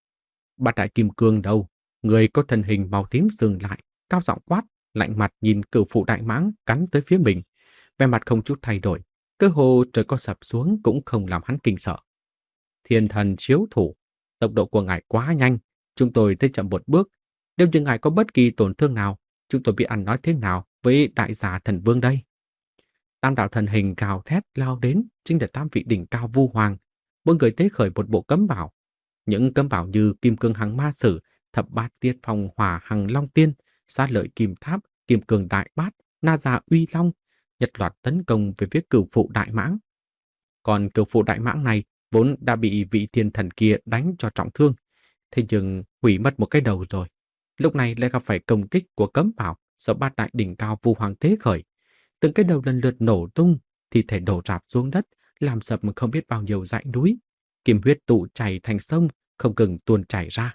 Speaker 1: Bát đại kim cương đâu? Người có thân hình màu tím dừng lại, cao giọng quát, lạnh mặt nhìn cửu phụ đại mãng cắn tới phía mình, vẻ mặt không chút thay đổi, cơ hồ trời có sập xuống cũng không làm hắn kinh sợ. Thiên thần chiếu thủ, tốc độ của ngài quá nhanh, chúng tôi tới chậm một bước. Nếu như ngài có bất kỳ tổn thương nào, chúng tôi biết ăn nói thế nào với đại giả thần vương đây? Tam đạo thần hình gào thét lao đến, chính là tam vị đỉnh cao vu hoàng, mỗi người tế khởi một bộ cấm bảo. Những cấm bảo như kim cương hằng ma sử, thập bát tiết phong hỏa hằng long tiên, sát lợi kim tháp, kim cương đại bát, na già uy long, nhật loạt tấn công về phía cửu phụ đại mãng. Còn cửu phụ đại mãng này vốn đã bị vị thiên thần kia đánh cho trọng thương, thế nhưng hủy mất một cái đầu rồi. Lúc này lại gặp phải công kích của cấm bảo do bát đại đỉnh cao vu hoàng tế khởi. Từng cái đầu lần lượt nổ tung, thi thể đổ rạp xuống đất, làm sập không biết bao nhiêu dãy núi. Kim huyết tụ chảy thành sông, không ngừng tuôn chảy ra.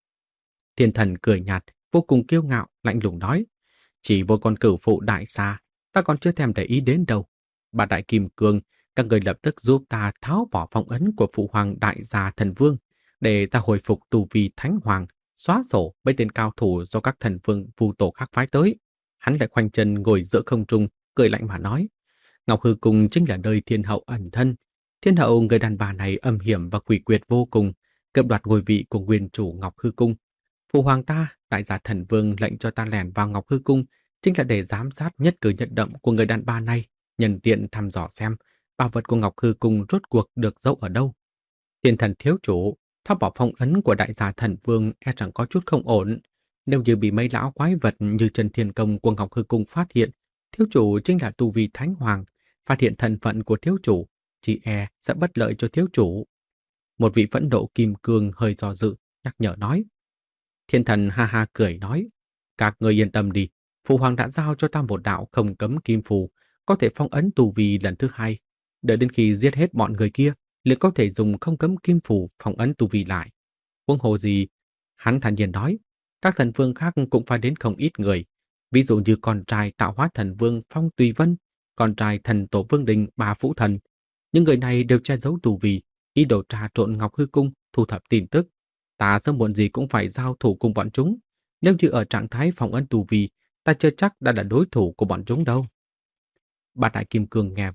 Speaker 1: Thiên thần cười nhạt, vô cùng kiêu ngạo, lạnh lùng nói: "Chỉ một con cửu phụ đại xà, ta còn chưa thèm để ý đến đâu. Bà đại kim cương, các người lập tức giúp ta tháo bỏ phong ấn của phụ hoàng đại gia thần vương, để ta hồi phục tu vi thánh hoàng, xóa sổ mấy tên cao thủ do các thần vương vu tổ khác phái tới." Hắn lại khoanh chân ngồi giữa không trung, cười lạnh mà nói: "Ngọc Hư Cung chính là nơi thiên hậu ẩn thân. Thiên hậu người đàn bà này âm hiểm và quỷ quyệt vô cùng, cướp đoạt ngôi vị của nguyên chủ Ngọc Hư Cung. Phụ hoàng ta, đại giả thần vương lệnh cho ta lẻn vào Ngọc Hư Cung chính là để giám sát nhất cử nhất động của người đàn bà này, nhân tiện thăm dò xem bảo vật của Ngọc Hư Cung rốt cuộc được giấu ở đâu. Thiên thần thiếu chủ, tháo bỏ phong ấn của đại giả thần vương e rằng có chút không ổn. Nếu như bị mấy lão quái vật như Trần Thiên Công của Ngọc Hư Cung phát hiện, thiếu chủ chính là tu vi thánh hoàng, phát hiện thân phận của thiếu chủ, chỉ e sẽ bất lợi cho thiếu chủ." Một vị phẫn nộ kim cương hơi do dự, nhắc nhở nói. Thiên thần ha ha cười nói: "Các người yên tâm đi, phụ hoàng đã giao cho ta một đạo không cấm kim phù, có thể phong ấn tu vi lần thứ hai. Đợi đến khi giết hết bọn người kia, liền có thể dùng không cấm kim phù phong ấn tu vi lại. Huống hồ gì?" Hắn thản nhiên nói, "các thần vương khác cũng phải đến không ít người, ví dụ như con trai tạo hóa thần vương Phong Tùy Vân, con trai thần tổ vương đình Bà Vũ Thần. Những người này đều che giấu tu vi, ý đồ trà trộn Ngọc Hư Cung, thu thập tin tức. Ta sớm muộn gì cũng phải giao thủ cùng bọn chúng. Nếu như ở trạng thái phong ấn tu vi, ta chưa chắc đã là đối thủ của bọn chúng đâu." Bát đại kim cương nghe vậy,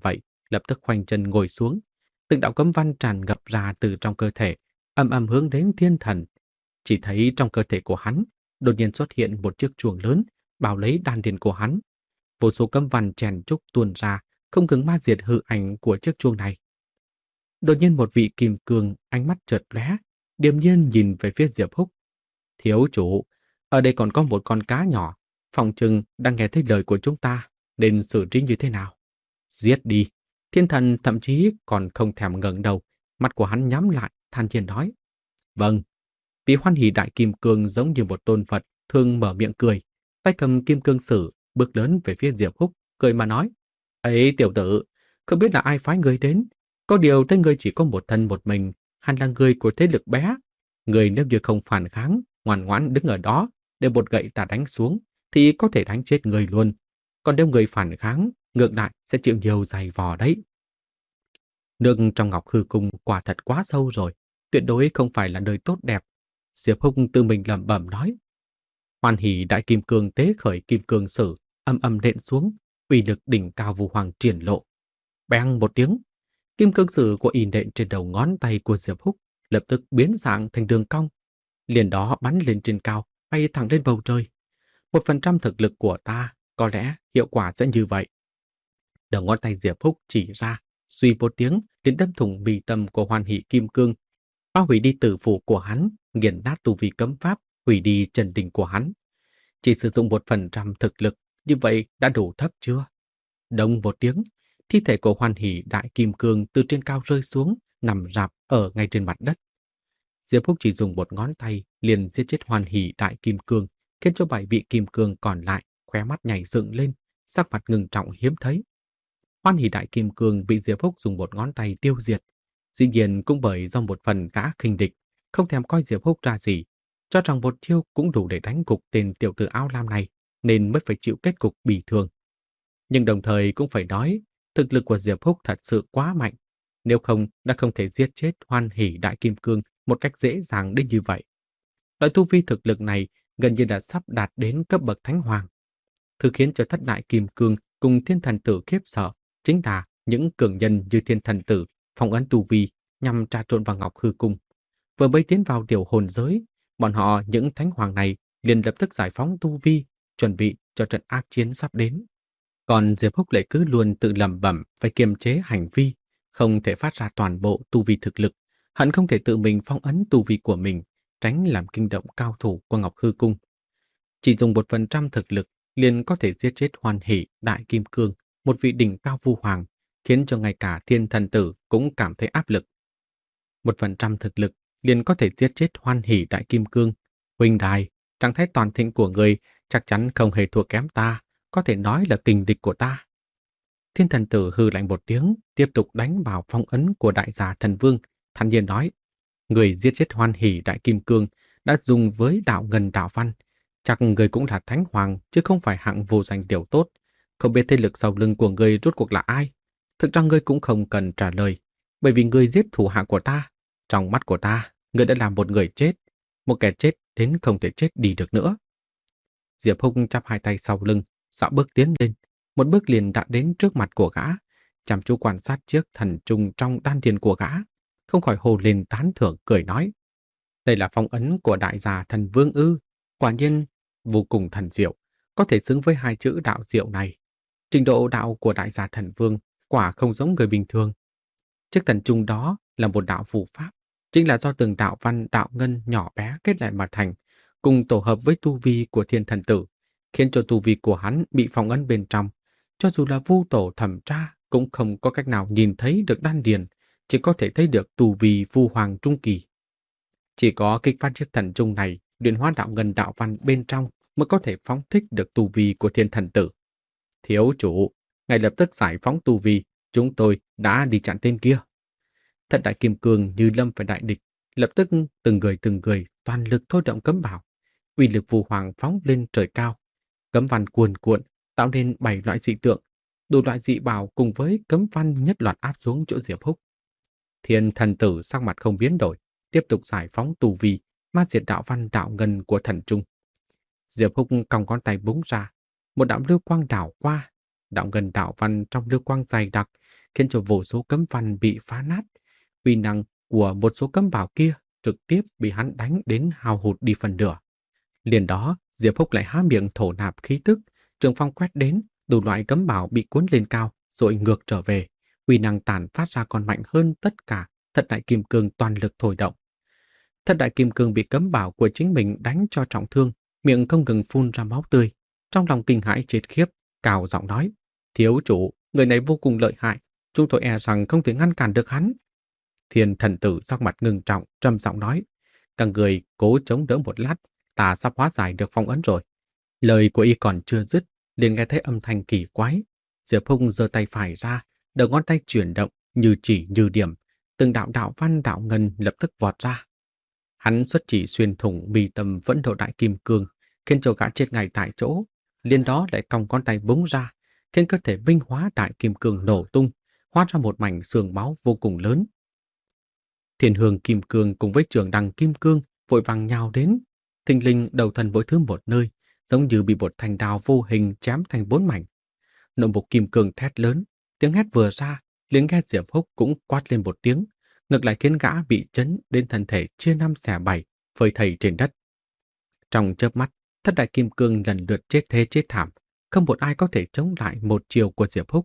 Speaker 1: lập tức khoanh chân ngồi xuống. Từng đạo cấm văn tràn ngập ra từ trong cơ thể, ầm ầm hướng đến thiên thần. Chỉ thấy trong cơ thể của hắn đột nhiên xuất hiện một chiếc chuông lớn bao lấy đan điền của hắn. Vô số cấm văn chèn chúc tuôn ra, không ngừng ma diệt hư ảnh của chiếc chuông này. Đột nhiên một vị kim cương ánh mắt chợt lóe, điềm nhiên nhìn về phía Diệp Húc. Thiếu chủ, ở đây còn có một con cá nhỏ, phòng chừng đang nghe thấy lời của chúng ta, nên xử trí như thế nào? Giết đi. Thiên thần thậm chí còn không thèm ngẩng đầu, mặt của hắn nhắm lại, than thiên nói. Vâng. Vị Hoan Hỷ đại kim cương giống như một tôn Phật, thường mở miệng cười, tay cầm kim cương sử, bước lớn về phía Diệp Húc, cười mà nói. Ấy tiểu tử, không biết là ai phái người đến, có điều thấy người chỉ có một thân một mình, hẳn là người của thế lực bé. Người nếu như không phản kháng, ngoan ngoãn đứng ở đó, để một gậy ta đánh xuống, thì có thể đánh chết người luôn. Còn nếu người phản kháng, ngược lại sẽ chịu nhiều giày vò đấy. Nước trong Ngọc Hư Cung quả thật quá sâu rồi, tuyệt đối không phải là nơi tốt đẹp. Diệp Húc tự mình lẩm bẩm nói. Hoan Hỷ đại kim cương tế khởi kim cương sử, âm âm đện xuống, uy lực đỉnh cao vu hoàng triển lộ. Beng một tiếng, kim cương sử của y nện trên đầu ngón tay của Diệp Húc lập tức biến dạng thành đường cong, liền đó bắn lên trên cao, bay thẳng lên bầu trời. Một phần trăm thực lực của ta, có lẽ hiệu quả sẽ như vậy. Đầu ngón tay Diệp Húc chỉ ra, suy một tiếng đến đâm thủng bì tâm của Hoan Hỷ kim cương, phá hủy đi tử phủ của hắn, nghiền nát tu vi cấm pháp, hủy đi chân đình của hắn. Chỉ sử dụng một phần trăm thực lực, như vậy đã đủ thấp chưa? Đông một tiếng, thi thể của Hoan Hỷ đại kim cương từ trên cao rơi xuống, nằm rạp ở ngay trên mặt đất. Diệp Húc chỉ dùng một ngón tay liền giết chết Hoan Hỷ đại kim cương, khiến cho bảy vị kim cương còn lại khóe mắt nhảy dựng lên, sắc mặt ngưng trọng hiếm thấy. Hoan Hỷ đại kim cương bị Diệp Húc dùng một ngón tay tiêu diệt, dĩ nhiên cũng bởi do một phần gã khinh địch, không thèm coi Diệp Húc ra gì, cho rằng một chiêu cũng đủ để đánh gục tên tiểu tử áo lam này, nên mới phải chịu kết cục bị thương. Nhưng đồng thời cũng phải nói, thực lực của Diệp Húc thật sự quá mạnh, nếu không đã không thể giết chết Hoan Hỷ đại kim cương một cách dễ dàng đến như vậy. Loại tu vi thực lực này gần như là sắp đạt đến cấp bậc thánh hoàng. Thứ khiến cho thất đại kim cương cùng thiên thần tử khiếp sợ chính là những cường nhân như thiên thần tử phong ấn tu vi nhằm trà trộn vào Ngọc Hư Cung. Vừa mới tiến vào tiểu hồn giới, bọn họ những thánh hoàng này liền lập tức giải phóng tu vi, chuẩn bị cho trận ác chiến sắp đến. Còn Diệp Húc lại cứ luôn tự lẩm bẩm phải kiềm chế hành vi, không thể phát ra toàn bộ tu vi thực lực, hẳn không thể tự mình phong ấn tu vi của mình, tránh làm kinh động cao thủ của Ngọc Hư Cung. Chỉ dùng một phần trăm thực lực liền có thể giết chết Hoan Hỷ đại kim cương, một vị đỉnh cao vu hoàng, khiến cho ngay cả thiên thần tử cũng cảm thấy áp lực. Một phần trăm thực lực liền có thể giết chết Hoan Hỷ đại kim cương. Huynh đài, trạng thái toàn thịnh của người chắc chắn không hề thua kém ta, có thể nói là kình địch của ta. Thiên thần tử hừ lạnh một tiếng, tiếp tục đánh vào phong ấn của đại giả thần vương, thản nhiên nói: người giết chết Hoan Hỷ đại kim cương đã dùng với đạo ngân đạo văn, chắc người cũng là thánh hoàng chứ không phải hạng vô danh tiểu tốt. Không biết thế lực sau lưng của người rốt cuộc là ai? Thực ra người cũng không cần trả lời, bởi vì người giết thủ hạ của ta. Trong mắt của ta, người đã làm một người chết, một kẻ chết đến không thể chết đi được nữa. Diệp Húc chắp hai tay sau lưng, dạo bước tiến lên, một bước liền đã đến trước mặt của gã, chăm chú quan sát chiếc thần trùng trong đan điền của gã, không khỏi hô lên tán thưởng cười nói: đây là phong ấn của đại gia thần vương ư? Quả nhiên vô cùng thần diệu, có thể xứng với hai chữ đạo diệu này. Trình độ đạo của đại gia thần vương quả không giống người bình thường. Chiếc thần trùng đó là một đạo phù pháp, chính là do từng đạo văn đạo ngân nhỏ bé kết lại mà thành, cùng tổ hợp với tu vi của thiên thần tử, khiến cho tu vi của hắn bị phong ấn bên trong. Cho dù là vu tổ thẩm tra cũng không có cách nào nhìn thấy được đan điền, chỉ có thể thấy được tu vi vu hoàng trung kỳ. Chỉ có kích phát chiếc thần trùng này, luyện hóa đạo ngân đạo văn bên trong mới có thể phóng thích được tu vi của thiên thần tử. Thiếu chủ, ngay lập tức giải phóng tu vi, chúng tôi đã đi chặn tên kia. Thật đại kim cương như lâm phải đại địch, lập tức từng người từng người toàn lực thôi động cấm bảo, uy lực phù hoàng phóng lên trời cao. Cấm văn cuồn cuộn tạo nên bảy loại dị tượng, đủ loại dị bảo cùng với cấm văn nhất loạt áp xuống chỗ Diệp Húc. Thiên thần tử sắc mặt không biến đổi, tiếp tục giải phóng tu vi, ma diệt đạo văn đạo ngân của thần trung. Diệp Húc cong ngón tay búng ra, một đạo lưu quang đảo qua, đạo ngân đạo văn trong lưu quang dày đặc, khiến cho vô số cấm văn bị phá nát. Uy năng của một số cấm bảo kia trực tiếp bị hắn đánh đến hao hụt đi phần nửa. Liền đó, Diệp Húc lại há miệng thổ nạp khí tức, trường phong quét đến, đủ loại cấm bảo bị cuốn lên cao, rồi ngược trở về. Uy năng tản phát ra còn mạnh hơn tất cả thất đại kim cương toàn lực thổi động. Thất đại kim cương bị cấm bảo của chính mình đánh cho trọng thương, miệng không ngừng phun ra máu tươi. Trong lòng kinh hãi chết khiếp, cào giọng nói: "Thiếu chủ, người này vô cùng lợi hại, chúng tôi e rằng không thể ngăn cản được hắn." Thiên thần tử sắc mặt ngưng trọng, trầm giọng nói: "Các người cố chống đỡ một lát, ta sắp hóa giải được phong ấn rồi." Lời của y còn chưa dứt, liền nghe thấy âm thanh kỳ quái. Diệp Húc giơ tay phải ra, đầu ngón tay chuyển động như chỉ như điểm, từng đạo đạo văn đạo ngân lập tức vọt ra. Hắn xuất chỉ xuyên thủng mi tâm vẫn độ đại kim cương, khiến cho gã chết ngay tại chỗ. Liền đó lại cong ngón tay búng ra, khiến cơ thể vinh hóa đại kim cương nổ tung, hóa ra một mảnh xương máu vô cùng lớn. Thiên hương kim cương cùng với trường đằng kim cương vội vàng nhào đến, thình lình đầu thân mỗi thứ một nơi, giống như bị một thanh đao vô hình chém thành bốn mảnh. Nội bộ kim cương thét lớn, tiếng hét vừa ra, liền nghe Diệp Húc cũng quát lên một tiếng, ngược lại khiến gã bị chấn đến thân thể chia năm xẻ bảy, phơi thây trên đất. Trong chớp mắt, thất đại kim cương lần lượt chết thế chết thảm, không một ai có thể chống lại một chiều của Diệp Húc.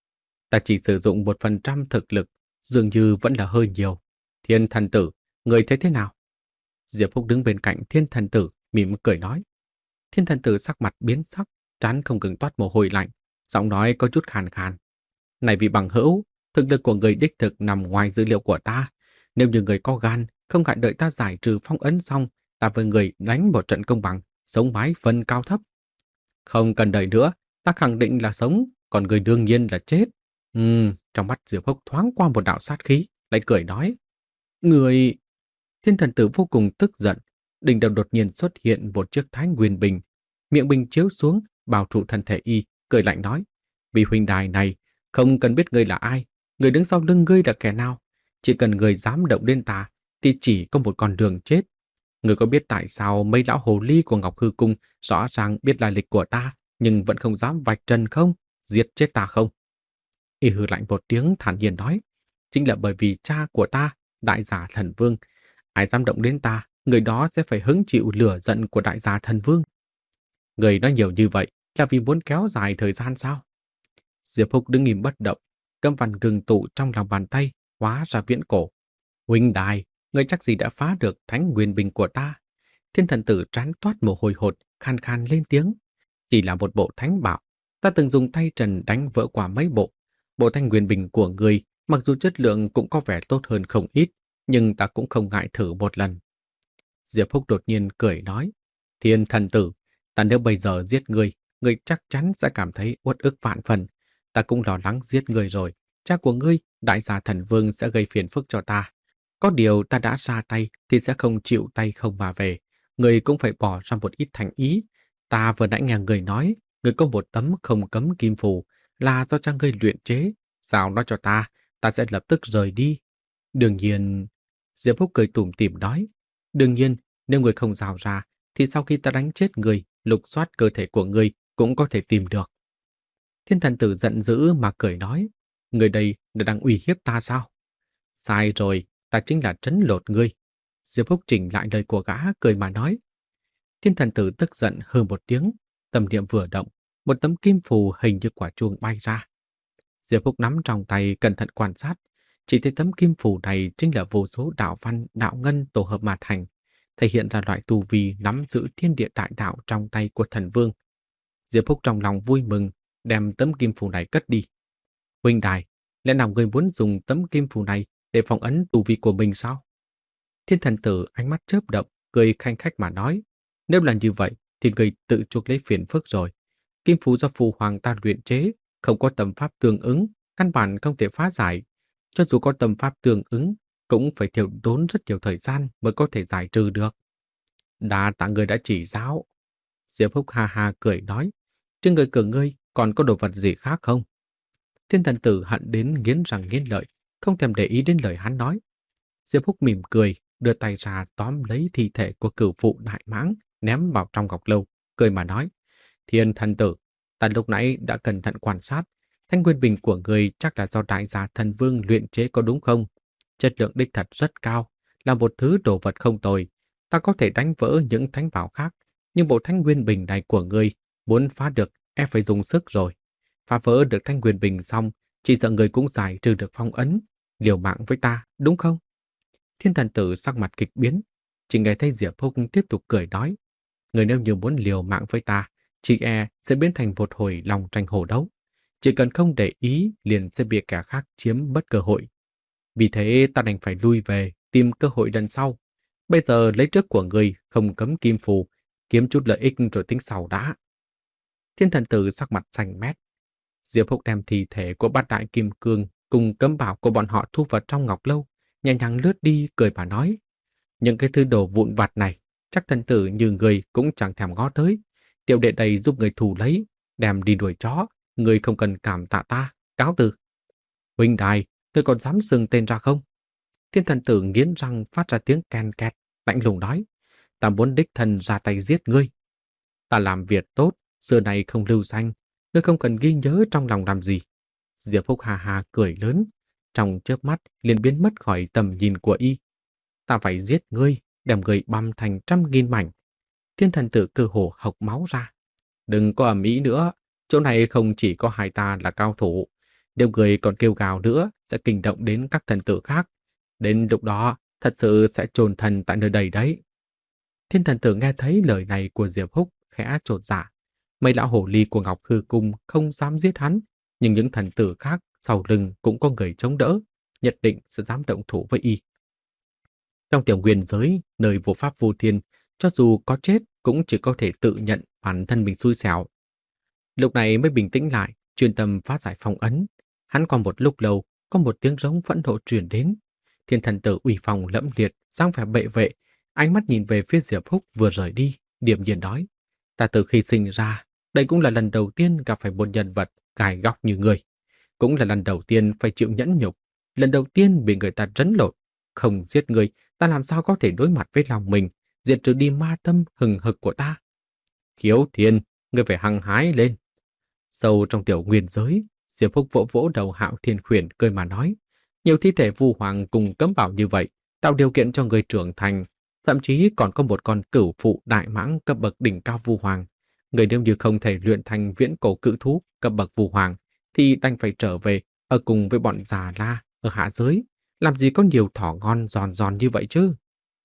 Speaker 1: Ta chỉ sử dụng một phần trăm thực lực, dường như vẫn là hơi nhiều. Thiên thần tử, người thấy thế nào? Diệp Húc đứng bên cạnh thiên thần tử, mỉm cười nói. Thiên thần tử sắc mặt biến sắc, trán không ngừng toát mồ hôi lạnh, giọng nói có chút khàn khàn. Này vị bằng hữu, thực lực của người đích thực nằm ngoài dữ liệu của ta. Nếu như người có gan, không ngại đợi ta giải trừ phong ấn xong, ta với người đánh một trận công bằng, sống mái phân cao thấp. Không cần đợi nữa, ta khẳng định là sống, còn người đương nhiên là chết. Ừm, trong mắt Diệp Húc thoáng qua một đạo sát khí, lại cười nói. Người... Thiên thần tử vô cùng tức giận, đỉnh đầu đột nhiên xuất hiện một chiếc thái nguyên bình. Miệng bình chiếu xuống, bao trụ thân thể y, cười lạnh nói. Vị huynh đài này, không cần biết ngươi là ai, người đứng sau lưng ngươi là kẻ nào. Chỉ cần người dám động đến ta, thì chỉ có một con đường chết. Người có biết tại sao mấy lão hồ ly của Ngọc Hư Cung rõ ràng biết lai lịch của ta, nhưng vẫn không dám vạch trần không? Giết chết ta không? Y hừ lạnh một tiếng thản nhiên nói. Chính là bởi vì cha của ta, đại giả thần vương. Ai dám động đến ta, người đó sẽ phải hứng chịu lửa giận của đại giả thần vương. Người nói nhiều như vậy là vì muốn kéo dài thời gian sao? Diệp Húc đứng im bất động, cấm văn gừng tụ trong lòng bàn tay, hóa ra viễn cổ. Huynh đài, người chắc gì đã phá được thánh nguyên bình của ta? Thiên thần tử trán toát mồ hôi hột, khan khan lên tiếng. Chỉ là một bộ thánh bảo, ta từng dùng tay trần đánh vỡ qua mấy bộ. Bộ thanh nguyên bình của người, mặc dù chất lượng cũng có vẻ tốt hơn không ít, nhưng ta cũng không ngại thử một lần. Diệp Húc đột nhiên cười nói. Thiên thần tử, ta nếu bây giờ giết người, người chắc chắn sẽ cảm thấy uất ức vạn phần. Ta cũng lo lắng giết người rồi. Cha của ngươi, đại gia thần vương sẽ gây phiền phức cho ta. Có điều ta đã ra tay thì sẽ không chịu tay không mà về. Người cũng phải bỏ ra một ít thành ý. Ta vừa nãy nghe người nói, người có một tấm không cấm kim phù là do cha ngươi luyện chế. Giao nó cho ta, ta sẽ lập tức rời đi. Đương nhiên... Diệp Húc cười tủm tỉm nói. Đương nhiên, nếu người không giao ra, thì sau khi ta đánh chết người, lục soát cơ thể của người cũng có thể tìm được. Thiên thần tử giận dữ mà cười nói. Người đây đã đang uy hiếp ta sao? Sai rồi, ta chính là trấn lột ngươi. Diệp Húc chỉnh lại lời của gã, cười mà nói. Thiên thần tử tức giận hừ một tiếng, tâm niệm vừa động, một tấm kim phù hình như quả chuông bay ra. Diệp Húc nắm trong tay cẩn thận quan sát, chỉ thấy tấm kim phù này chính là vô số đạo văn, đạo ngân tổ hợp mà thành, thể hiện ra loại tu vi nắm giữ thiên địa đại đạo trong tay của thần vương. Diệp Húc trong lòng vui mừng, đem tấm kim phù này cất đi. Huynh đài, lẽ nào ngươi muốn dùng tấm kim phù này để phong ấn tu vi của mình sao? Thiên thần tử ánh mắt chớp động, cười khanh khách mà nói. Nếu là như vậy, thì ngươi tự chuốc lấy phiền phức rồi. Kim phù do phù hoàng ta luyện chế, không có tầm pháp tương ứng, căn bản không thể phá giải. Cho dù có tầm pháp tương ứng, cũng phải tiêu tốn rất nhiều thời gian mới có thể giải trừ được. Đa tạ người đã chỉ giáo. Diệp Húc ha ha cười nói. Trên người của ngươi còn có đồ vật gì khác không? Thiên thần tử hận đến nghiến răng nghiến lợi, không thèm để ý đến lời hắn nói. Diệp Húc mỉm cười, đưa tay ra tóm lấy thi thể của cửu phụ đại mãng, ném vào trong ngọc lâu, cười mà nói. Thiên thần tử, Ta lúc nãy đã cẩn thận quan sát, thanh nguyên bình của người chắc là do đại gia thần vương luyện chế có đúng không? Chất lượng đích thật rất cao, là một thứ đồ vật không tồi. Ta có thể đánh vỡ những thánh bảo khác, nhưng bộ thanh nguyên bình này của người muốn phá được e phải dùng sức rồi. Phá vỡ được thanh nguyên bình xong, chỉ sợ người cũng giải trừ được phong ấn, liều mạng với ta, đúng không? Thiên thần tử sắc mặt kịch biến, chỉ nghe thấy Diệp Húc tiếp tục cười nói, người nếu như muốn liều mạng với ta, chị e sẽ biến thành một hồi lòng tranh hổ đấu. Chỉ cần không để ý liền sẽ bị kẻ khác chiếm mất cơ hội. Vì thế ta đành phải lui về tìm cơ hội lần sau. Bây giờ lấy trước của người không cấm kim phù, kiếm chút lợi ích rồi tính sau đã. Thiên thần tử sắc mặt xanh mét. Diệp Húc đem thi thể của bát đại kim cương cùng cấm bảo của bọn họ thu vào trong ngọc lâu, nhẹ nhàng lướt đi cười mà nói. Những cái thứ đồ vụn vặt này, chắc thần tử như người cũng chẳng thèm ngó tới. Tiểu đệ đây giúp người thủ lấy, đem đi đuổi chó, người không cần cảm tạ ta, cáo từ. Huynh đài, người còn dám xưng tên ra không? Thiên thần tử nghiến răng phát ra tiếng ken két, lạnh lùng nói. Ta muốn đích thân ra tay giết ngươi. Ta làm việc tốt, xưa này không lưu danh, ngươi không cần ghi nhớ trong lòng làm gì. Diệp Phúc hà hà cười lớn, trong chớp mắt liền biến mất khỏi tầm nhìn của y. Ta phải giết ngươi, đem ngươi băm thành trăm nghìn mảnh. Thiên thần tử cơ hồ hộc máu ra. Đừng có ầm ĩ nữa, chỗ này không chỉ có hai ta là cao thủ. Nếu người còn kêu gào nữa sẽ kinh động đến các thần tử khác. Đến lúc đó thật sự sẽ chôn thần tại nơi đây đấy. Thiên thần tử nghe thấy lời này của Diệp Húc khẽ chột dạ. Mấy lão hổ ly của Ngọc Hư Cung không dám giết hắn, nhưng những thần tử khác sau lưng cũng có người chống đỡ, nhất định sẽ dám động thủ với y. Trong tiểu nguyên giới, nơi vô pháp vô thiên, cho dù có chết cũng chỉ có thể tự nhận bản thân mình xui xẻo. Lúc này mới bình tĩnh lại, chuyên tâm phá giải phong ấn. Hắn còn một lúc lâu, có một tiếng rống phẫn nộ truyền đến. Thiên thần tử uy phong lẫm liệt, dáng vẻ bệ vệ, ánh mắt nhìn về phía Diệp Húc vừa rời đi, điềm nhiên nói: ta từ khi sinh ra, đây cũng là lần đầu tiên gặp phải một nhân vật gài góc như người, cũng là lần đầu tiên phải chịu nhẫn nhục, lần đầu tiên bị người ta trấn lột. Không giết người, ta làm sao có thể đối mặt với lòng mình, diệt trừ đi ma tâm hừng hực của ta. Khiếu Thiên, ngươi phải hăng hái lên. Sâu trong tiểu nguyên giới, Diệp Phúc vỗ vỗ đầu Hạo Thiên Khuyển cười mà nói, nhiều thi thể vu hoàng cùng cấm bảo như vậy, tạo điều kiện cho người trưởng thành, thậm chí còn có một con cửu phụ đại mãng cấp bậc đỉnh cao vu hoàng. Người nếu như không thể luyện thành viễn cổ cự thú cấp bậc vu hoàng, thì đành phải trở về ở cùng với bọn già la ở hạ giới. Làm gì có nhiều thỏ ngon giòn giòn như vậy chứ?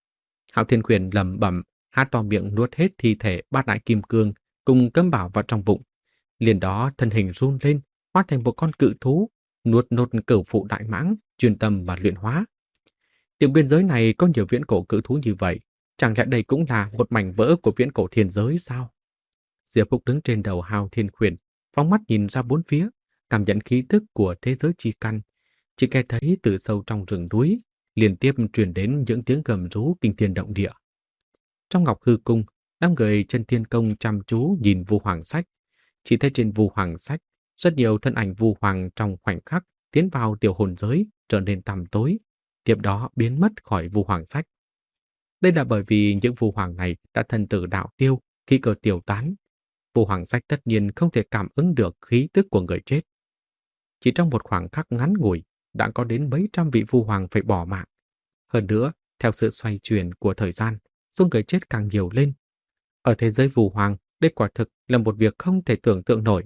Speaker 1: Hạo Thiên Khuyển lẩm bẩm, há to miệng nuốt hết thi thể bát đại kim cương cùng cấm bảo vào trong bụng. Liền đó thân hình run lên, hóa thành một con cự thú, nuốt nốt cửu phụ đại mãng, chuyên tâm và luyện hóa. Tiểu biên giới này có nhiều viễn cổ cự thú như vậy, chẳng lẽ đây cũng là một mảnh vỡ của viễn cổ thiên giới sao? Diệp Phúc đứng trên đầu Hạo Thiên Khuyển, phóng mắt nhìn ra bốn phía, cảm nhận khí tức của thế giới chi căn. Chỉ nghe thấy từ sâu trong rừng núi liên tiếp truyền đến những tiếng gầm rú kinh thiên động địa. Trong Ngọc Hư Cung, đám người Chân Thiên Công chăm chú nhìn Vu Hoàng Sách. Chỉ thấy trên Vu Hoàng Sách, rất nhiều thân ảnh Vu Hoàng trong khoảnh khắc tiến vào tiểu hồn giới trở nên tăm tối, tiếp đó biến mất khỏi Vu Hoàng Sách. Đây là bởi vì những Vu Hoàng này đã thân tử đạo tiêu, khí cơ tiêu tán. Vu Hoàng Sách tất nhiên không thể cảm ứng được khí tức của người chết. Chỉ trong một khoảng khắc ngắn ngủi, đã có đến mấy trăm vị Vu Hoàng phải bỏ mạng. Hơn nữa, theo sự xoay chuyển của thời gian, số người chết càng nhiều lên. Ở thế giới Vu Hoàng, đây quả thực là một việc không thể tưởng tượng nổi.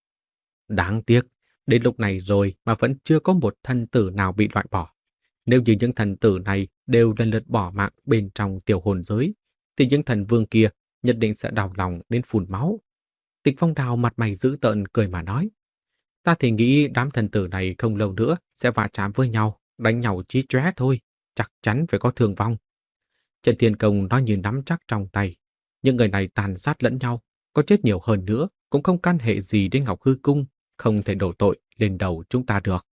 Speaker 1: Đáng tiếc, đến lúc này rồi mà vẫn chưa có một thần tử nào bị loại bỏ. Nếu như những thần tử này đều lần lượt bỏ mạng bên trong tiểu hồn giới, thì những thần vương kia nhất định sẽ đau lòng đến phun máu. Tịch Phong Đào mặt mày dữ tợn cười mà nói, ta thì nghĩ đám thần tử này không lâu nữa sẽ va chạm với nhau, đánh nhau chí chóe thôi, chắc chắn phải có thương vong. Trần Thiên Công nói như nắm chắc trong tay, những người này tàn sát lẫn nhau, có chết nhiều hơn nữa cũng không can hệ gì đến Ngọc Hư Cung, không thể đổ tội lên đầu chúng ta được.